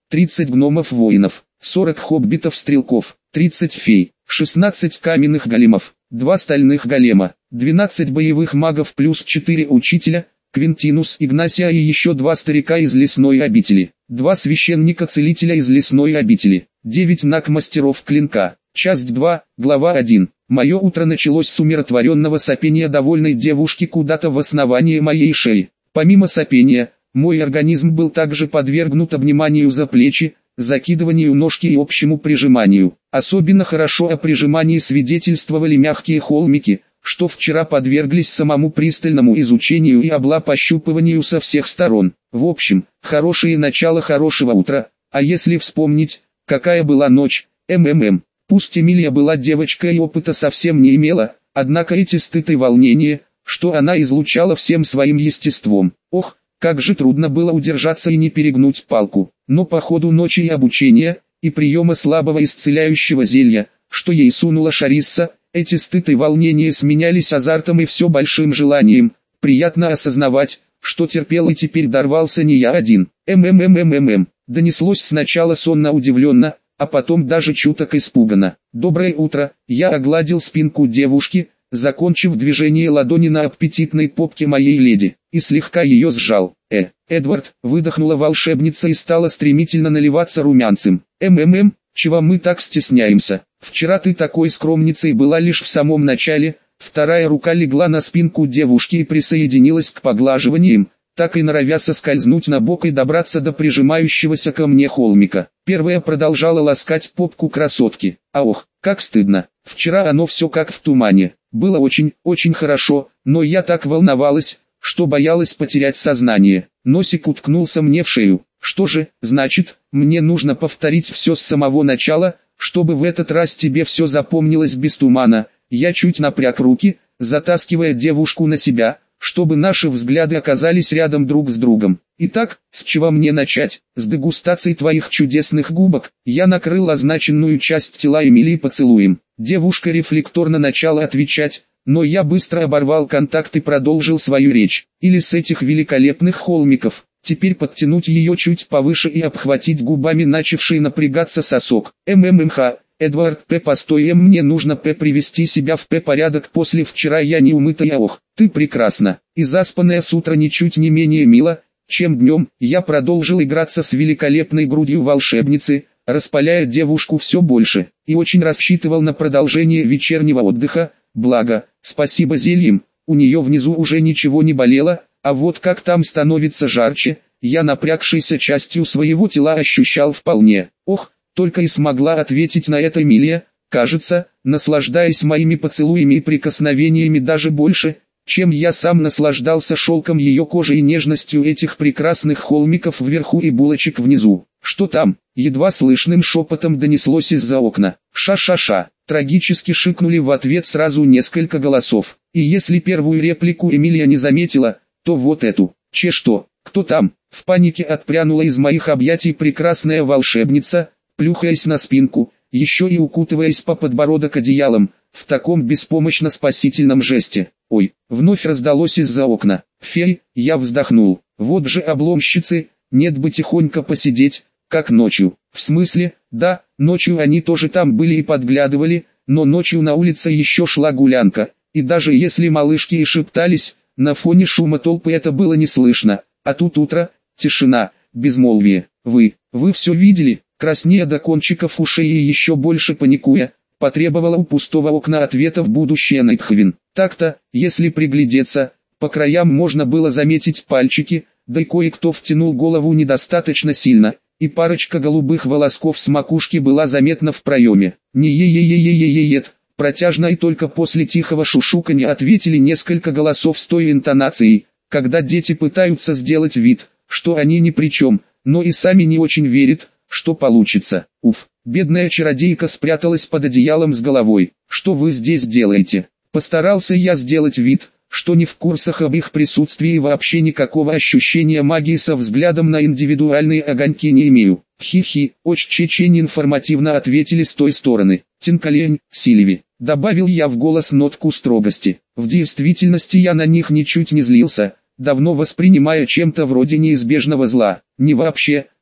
тридцать гномов-воинов, сорок хоббитов-стрелков, тридцать фей, шестнадцать каменных големов, два стальных голема, двенадцать боевых магов плюс четыре учителя, Квинтинус Игнасия и еще два старика из лесной обители, два священника-целителя из лесной обители, девять наг-мастеров клинка. Часть два, глава один. Мое утро началось с умиротворенного сопения довольной девушки куда-то в основании моей шеи. Помимо сопения, мой организм был также подвергнут обниманию за плечи, закидыванию ножки и общему прижиманию. Особенно хорошо о прижимании свидетельствовали мягкие холмики, что вчера подверглись самому пристальному изучению и облапощупыванию со всех сторон. В общем, хорошее начало хорошего утра, а если вспомнить, какая была ночь, ммм. Пусть Эмилия была девочкой и опыта совсем не имела, однако эти стыд и волнение, что она излучала всем своим естеством. Ох, как же трудно было удержаться и не перегнуть палку. Но по ходу ночи и обучения, и приема слабого исцеляющего зелья, что ей сунула Шарисса, эти стыд и волнение сменялись азартом и все большим желанием. Приятно осознавать, что терпел и теперь дорвался не я один. Ммммммм. Донеслось сначала сонно-удивленно, а потом даже чуток испуганно. «Доброе утро!» Я огладил спинку девушки, закончив движение ладони на аппетитной попке моей леди, и слегка ее сжал. «Э, Эдвард!» — выдохнула волшебница и стала стремительно наливаться румянцем. «МММ, чего мы так стесняемся? Вчера ты такой скромницей была лишь в самом начале». Вторая рука легла на спинку девушки и присоединилась к поглаживаниям, так и норовя соскользнуть на бок и добраться до прижимающегося ко мне холмика. Первая продолжала ласкать попку красотки. А ох, как стыдно. Вчера оно все как в тумане. Было очень, очень хорошо, но я так волновалась, что боялась потерять сознание. Носик уткнулся мне в шею. Что же, значит, мне нужно повторить все с самого начала, чтобы в этот раз тебе все запомнилось без тумана. Я чуть напряг руки, затаскивая девушку на себя, чтобы наши взгляды оказались рядом друг с другом. Итак, с чего мне начать? С дегустации твоих чудесных губок. Я накрыл означенную часть тела Эмилии поцелуем. Девушка рефлекторно начала отвечать, но я быстро оборвал контакт и продолжил свою речь. Или с этих великолепных холмиков. Теперь подтянуть ее чуть повыше и обхватить губами начавший напрягаться сосок. МММХ. Эдвард П. постой, мне нужно П. привести себя в П. порядок. После вчера я не умытая. Ох, ты прекрасна. И заспанная с утра ничуть не менее мило, чем днем. Я продолжил играться с великолепной грудью волшебницы, распаляя девушку все больше, и очень рассчитывал на продолжение вечернего отдыха. Благо, спасибо зельям, у нее внизу уже ничего не болело, а вот как там становится жарче, я напрягшейся частью своего тела ощущал вполне. Ох, только и смогла ответить на это Эмилия, кажется, наслаждаясь моими поцелуями и прикосновениями даже больше, чем я сам наслаждался шелком ее кожи и нежностью этих прекрасных холмиков вверху и булочек внизу. «Что там?» — едва слышным шепотом донеслось из-за окна. «Ша-ша-ша!» — трагически шикнули в ответ сразу несколько голосов. И если первую реплику Эмилия не заметила, то вот эту. «Че что? Кто там?» — в панике отпрянула из моих объятий прекрасная волшебница, плюхаясь на спинку, еще и укутываясь по подбородок одеялом, в таком беспомощно-спасительном жесте. «Ой!» — вновь раздалось из-за окна. «Фей!» — я вздохнул. «Вот же обломщицы, нет бы тихонько посидеть, как ночью». «В смысле? Да, ночью они тоже там были и подглядывали, но ночью на улице еще шла гулянка, и даже если малышки и шептались, на фоне шума толпы это было не слышно, а тут утро, тишина, безмолвие. Вы, вы все видели?» Краснея до кончиков ушей и еще больше паникуя, потребовала у пустого окна ответа в будущее Найтхвин. Так-то, если приглядеться, по краям можно было заметить пальчики, да и кое-кто втянул голову недостаточно сильно, и парочка голубых волосков с макушки была заметна в проеме. «Не-е-е-е-е-е-е-ет», протяжно и только после тихого шушуканья ответили несколько голосов с той интонацией, когда дети пытаются сделать вид, что они ни при чем, но и сами не очень верят, что получится. Уф, бедная чародейка спряталась под одеялом с головой. «Что вы здесь делаете?» Постарался я сделать вид, что не в курсах об их присутствии и вообще никакого ощущения магии со взглядом на индивидуальные огоньки не имею. «Хи-хи», очень информативно ответили с той стороны. «Тинкалень, Сильви», добавил я в голос нотку строгости. В действительности я на них ничуть не злился, давно воспринимая чем-то вроде неизбежного зла. Не вообще,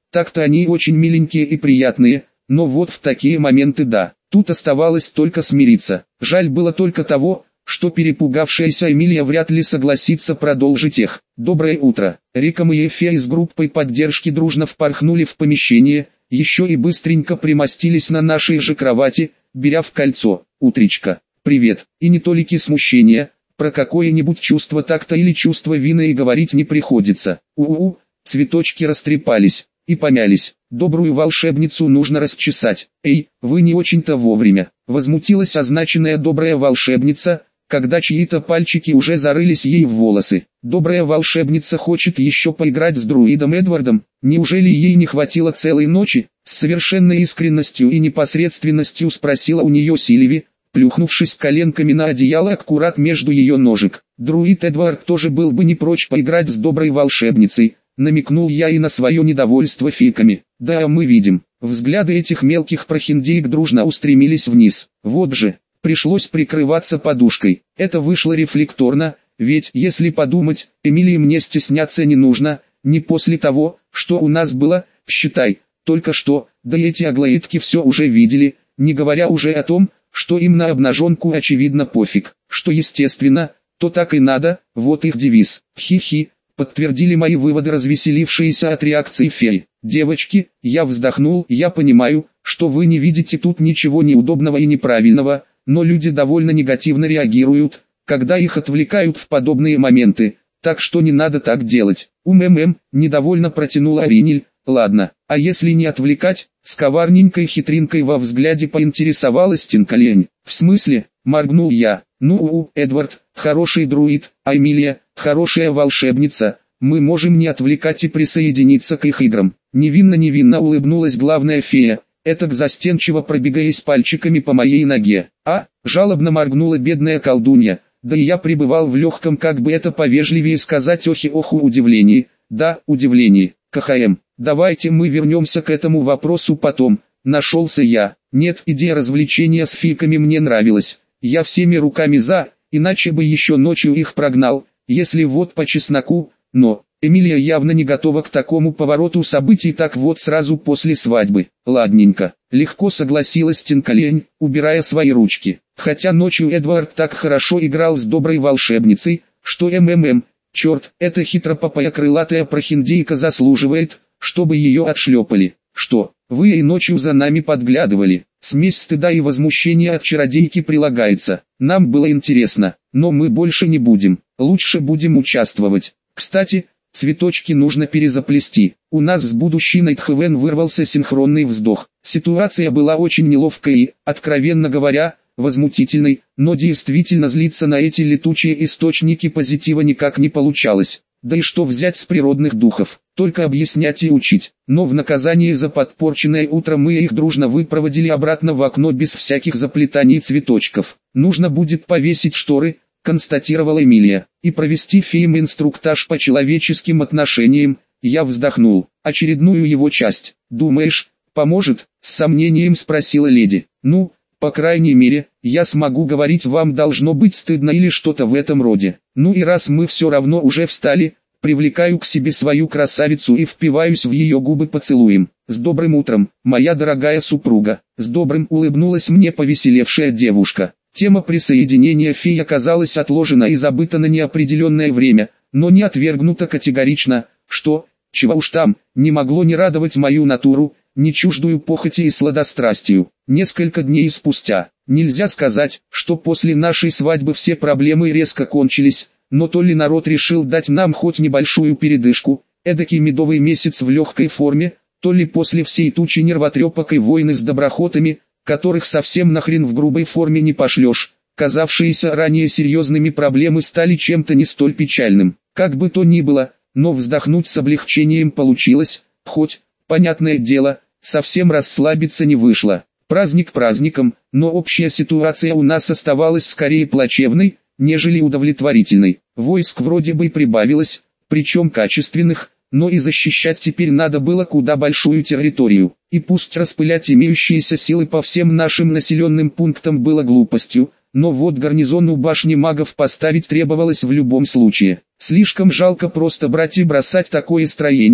Так-то они очень миленькие и приятные, но вот в такие моменты да. Тут оставалось только смириться. Жаль было только того, что перепугавшаяся Эмилия вряд ли согласится продолжить их. Доброе утро. Риком и Эфия с группой поддержки дружно впорхнули в помещение, еще и быстренько примостились на нашей же кровати, беря в кольцо. Утречка. Привет. И не толики смущения, про какое-нибудь чувство такта или чувство вины и говорить не приходится. У-у-у, цветочки растрепались и помялись. Добрую волшебницу нужно расчесать. Эй, вы не очень-то вовремя. Возмутилась означенная добрая волшебница, когда чьи-то пальчики уже зарылись ей в волосы. Добрая волшебница хочет еще поиграть с друидом Эдвардом. Неужели ей не хватило целой ночи? С совершенной искренностью и непосредственностью спросила у нее Сильви, плюхнувшись коленками на одеяло аккурат между ее ножек. Друид Эдвард тоже был бы не прочь поиграть с доброй волшебницей. Намекнул я и на свое недовольство фиками. Да, мы видим. Взгляды этих мелких прохиндеек дружно устремились вниз. Вот же, пришлось прикрываться подушкой. Это вышло рефлекторно, ведь, если подумать, Эмилии мне стесняться не нужно, не после того, что у нас было, считай, только что, да и эти аглоидки все уже видели, не говоря уже о том, что им на обнаженку очевидно пофиг, что естественно, то так и надо, вот их девиз. Хи-хи. Подтвердили мои выводы развеселившиеся от реакции феи. Девочки, я вздохнул, я понимаю, что вы не видите тут ничего неудобного и неправильного, но люди довольно негативно реагируют, когда их отвлекают в подобные моменты, так что не надо так делать. Ум-эм-эм, недовольно протянула Аринель. Ладно, а если не отвлекать, с коварненькой хитринкой во взгляде поинтересовалась Тинкалень. В смысле, моргнул я. Ну, Эдвард, хороший друид, а Эмилия, хорошая волшебница, мы можем не отвлекать и присоединиться к их играм. Невинно-невинно улыбнулась главная фея, этак застенчиво пробегаясь пальчиками по моей ноге. А, жалобно моргнула бедная колдунья, да и я пребывал в легком, как бы это повежливее сказать, охи-оху удивлении. Да, удивлении. КХМ, давайте мы вернемся к этому вопросу потом, нашелся я. Нет, идея развлечения с фиками мне нравилась. Я всеми руками за, иначе бы еще ночью их прогнал, если вот по чесноку, но Эмилия явно не готова к такому повороту событий так вот сразу после свадьбы. Ладненько, легко согласилась Тинкалень, убирая свои ручки. Хотя ночью Эдвард так хорошо играл с доброй волшебницей, что МММ, черт, эта хитропопая крылатая прохиндейка заслуживает, чтобы ее отшлепали. Что, вы и ночью за нами подглядывали? Смесь стыда и возмущения от чародейки прилагается. Нам было интересно, но мы больше не будем. Лучше будем участвовать. Кстати, цветочки нужно перезаплести. У нас с будущей Найтхевен вырвался синхронный вздох. Ситуация была очень неловкой и, откровенно говоря, возмутительной, но действительно злиться на эти летучие источники позитива никак не получалось. Да и что взять с природных духов, только объяснять и учить. Но в наказание за подпорченное утро мы их дружно выпроводили обратно в окно без всяких заплетаний цветочков. Нужно будет повесить шторы, констатировала Эмилия, и провести феям инструктаж по человеческим отношениям. Я вздохнул. Очередную его часть. Думаешь, поможет? С сомнением спросила леди. Ну, по крайней мере, я смогу говорить, вам должно быть стыдно или что-то в этом роде. Ну и раз мы все равно уже встали, привлекаю к себе свою красавицу и впиваюсь в ее губы поцелуем. С добрым утром, моя дорогая супруга. С добрым, улыбнулась мне повеселевшая девушка. Тема присоединения фей оказалась отложена и забыта на неопределенное время, но не отвергнута категорично, что, чего уж там, не могло не радовать мою натуру, не чуждую похоти и сладострастию. Несколько дней спустя, нельзя сказать, что после нашей свадьбы все проблемы резко кончились, но то ли народ решил дать нам хоть небольшую передышку, эдакий медовый месяц в легкой форме, то ли после всей тучи нервотрепок и войны с доброхотами, которых совсем нахрен в грубой форме не пошлешь, казавшиеся ранее серьезными проблемы стали чем-то не столь печальным. Как бы то ни было, но вздохнуть с облегчением получилось, хоть, понятное дело, совсем расслабиться не вышло. Праздник праздником, но общая ситуация у нас оставалась скорее плачевной, нежели удовлетворительной. Войск вроде бы прибавилось, причем качественных, но и защищать теперь надо было куда большую территорию. И пусть распылять имеющиеся силы по всем нашим населенным пунктам было глупостью, но вот гарнизон у башни магов поставить требовалось в любом случае. Слишком жалко просто брать и бросать такое строение,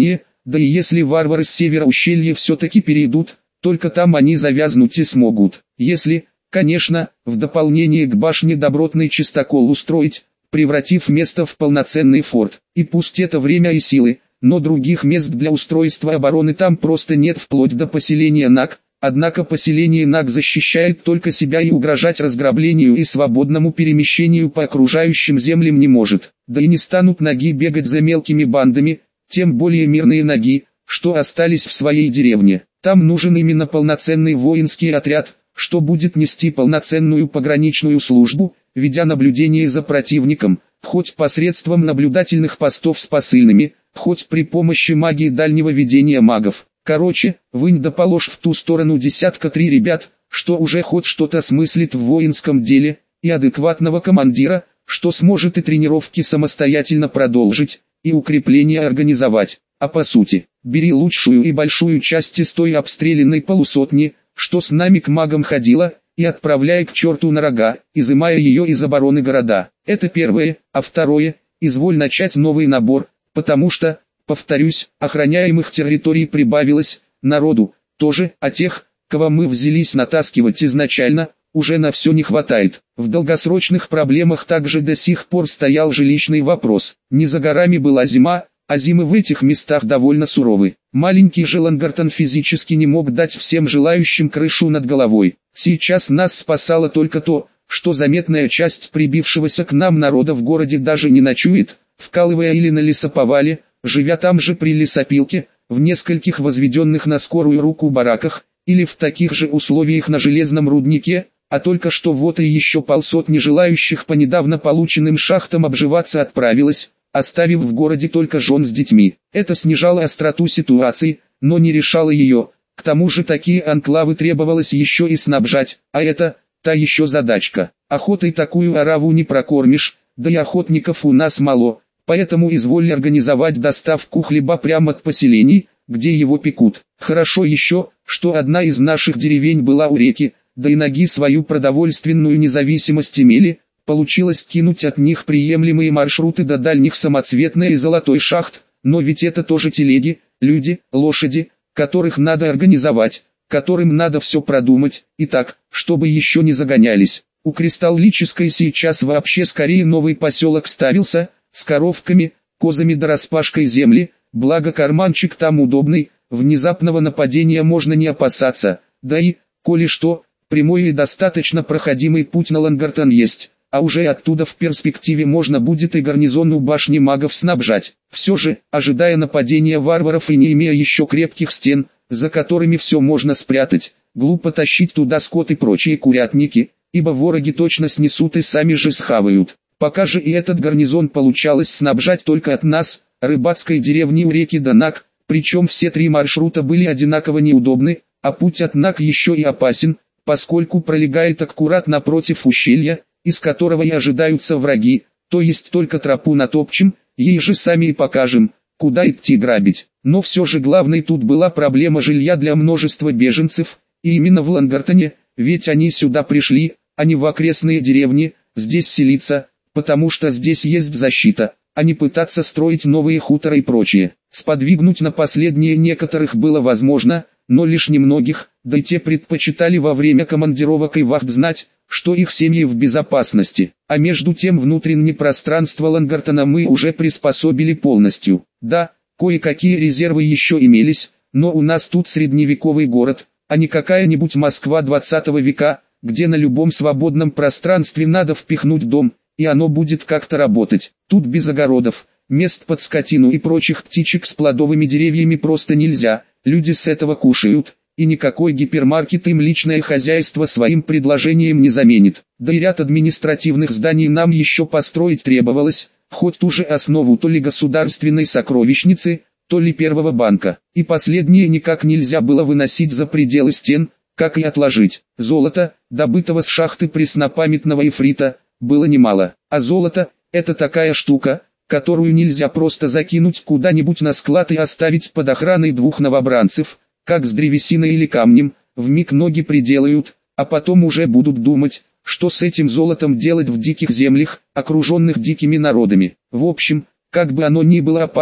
да и если варвары с севера ущелья все-таки перейдут, только там они завязнуть и смогут. Если, конечно, в дополнение к башне добротный чистокол устроить, превратив место в полноценный форт. И пусть это время и силы, но других мест для устройства обороны там просто нет вплоть до поселения Наг. Однако поселение Наг защищает только себя и угрожать разграблению и свободному перемещению по окружающим землям не может. Да и не станут Наги бегать за мелкими бандами, тем более мирные Наги, что остались в своей деревне. Там нужен именно полноценный воинский отряд, что будет нести полноценную пограничную службу, ведя наблюдение за противником, хоть посредством наблюдательных постов с посыльными, хоть при помощи магии дальнего видения магов. Короче, вынь да положь в ту сторону десятка три ребят, что уже хоть что-то смыслит в воинском деле, и адекватного командира, что сможет и тренировки самостоятельно продолжить, и укрепления организовать. А по сути, бери лучшую и большую часть из той обстрелянной полусотни, что с нами к магам ходила, и отправляй к черту на рога, изымая ее из обороны города. Это первое, а второе, изволь начать новый набор, потому что, повторюсь, охраняемых территорий прибавилось, народу, тоже, а тех, кого мы взялись натаскивать изначально, уже на все не хватает. В долгосрочных проблемах также до сих пор стоял жилищный вопрос. Не за горами была зима, а зимы в этих местах довольно суровы. Маленький же Лангартон физически не мог дать всем желающим крышу над головой. Сейчас нас спасало только то, что заметная часть прибившегося к нам народа в городе даже не ночует, вкалывая или на лесоповале, живя там же при лесопилке, в нескольких возведенных на скорую руку бараках, или в таких же условиях на железном руднике, а только что вот и еще полсотни желающих по недавно полученным шахтам обживаться отправилось, оставив в городе только жен с детьми. Это снижало остроту ситуации, но не решало ее. К тому же такие анклавы требовалось еще и снабжать, а это, та еще задачка. Охотой такую ораву не прокормишь, да и охотников у нас мало, поэтому изволь организовать доставку хлеба прямо от поселений, где его пекут. Хорошо еще, что одна из наших деревень была у реки, да и Наги свою продовольственную независимость имели. Получилось кинуть от них приемлемые маршруты до дальних самоцветной и золотой шахт, но ведь это тоже телеги, люди, лошади, которых надо организовать, которым надо все продумать, и так, чтобы еще не загонялись. У Кристаллической сейчас вообще скорее новый поселок ставился, с коровками, козами да распашкой земли, благо карманчик там удобный, внезапного нападения можно не опасаться, да и, коли что, прямой и достаточно проходимый путь на Лангартон есть. А уже оттуда в перспективе можно будет и гарнизон у башни магов снабжать. Все же, ожидая нападения варваров и не имея еще крепких стен, за которыми все можно спрятать, глупо тащить туда скот и прочие курятники, ибо вороги точно снесут и сами же схавают. Пока же и этот гарнизон получалось снабжать только от нас, рыбацкой деревни у реки Донак, причем все три маршрута были одинаково неудобны, а путь от Нак еще и опасен, поскольку пролегает аккурат напротив ущелья, из которого и ожидаются враги, то есть только тропу натопчем, ей же сами и покажем, куда идти грабить. Но все же главной тут была проблема жилья для множества беженцев, и именно в Лангартоне, ведь они сюда пришли, а не в окрестные деревни, здесь селиться, потому что здесь есть защита, а не пытаться строить новые хуторы и прочее. Сподвигнуть на последнее некоторых было возможно, но лишь немногих, да и те предпочитали во время командировок и вахт знать, что их семьи в безопасности, а между тем внутреннее пространство Лангартона мы уже приспособили полностью. Да, кое-какие резервы еще имелись, но у нас тут средневековый город, а не какая-нибудь Москва двадцатого века, где на любом свободном пространстве надо впихнуть дом, и оно будет как-то работать. Тут без огородов, мест под скотину и прочих птичек с плодовыми деревьями просто нельзя, люди с этого кушают. И никакой гипермаркет им личное хозяйство своим предложением не заменит. Да и ряд административных зданий нам еще построить требовалось, хоть ту же основу то ли государственной сокровищницы, то ли первого банка. И последнее никак нельзя было выносить за пределы стен, как и отложить. Золото, добытого с шахты преснопамятного эфрита, было немало. А золото – это такая штука, которую нельзя просто закинуть куда-нибудь на склад и оставить под охраной двух новобранцев, как с древесиной или камнем, вмиг ноги приделают, а потом уже будут думать, что с этим золотом делать в диких землях, окруженных дикими народами. В общем, как бы оно ни было опасно,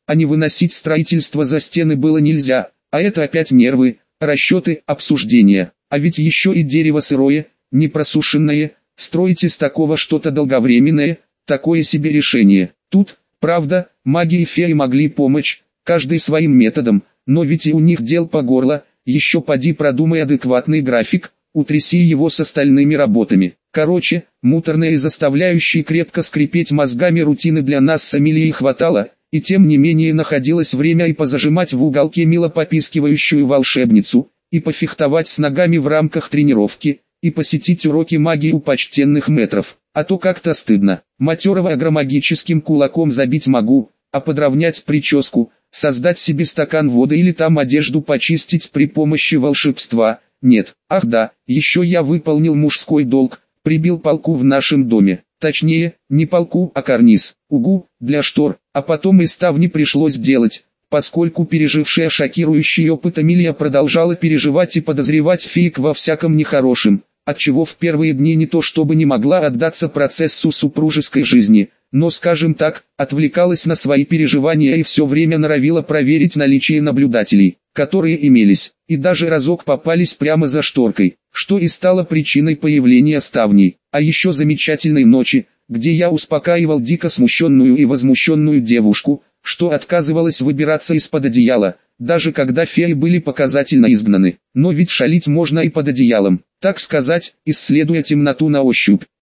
а не выносить строительство за стены было нельзя, а это опять нервы, расчеты, обсуждения, а ведь еще и дерево сырое, непросушенное, строить из такого что-то долговременное, такое себе решение. Тут, правда, маги и феи могли помочь, каждый своим методом, но ведь и у них дел по горло, еще поди продумай адекватный график, утряси его с остальными работами. Короче, муторной и заставляющей крепко скрипеть мозгами рутины для нас с Амелией хватало, и тем не менее находилось время и позажимать в уголке мило попискивающую волшебницу, и пофехтовать с ногами в рамках тренировки, и посетить уроки магии у почтенных мэтров. А то как-то стыдно. Матерого агромагическим кулаком забить могу, а подровнять прическу, создать себе стакан воды или там одежду почистить при помощи волшебства – нет. Ах да, еще я выполнил мужской долг, прибил полку в нашем доме. Точнее, не полку, а карниз, угу, для штор, а потом и ставни пришлось делать, поскольку пережившая шокирующий опыт Амелия продолжала переживать и подозревать феек во всяком нехорошем, отчего в первые дни не то чтобы не могла отдаться процессу супружеской жизни, но, скажем так, отвлекалась на свои переживания и все время норовила проверить наличие наблюдателей, которые имелись, и даже разок попались прямо за шторкой, что и стало причиной появления ставней. А еще замечательной ночи, где я успокаивал дико смущенную и возмущенную девушку, что отказывалась выбираться из-под одеяла, даже когда феи были показательно изгнаны. Но ведь шалить можно и под одеялом, так сказать, исследуя темноту на ощупь.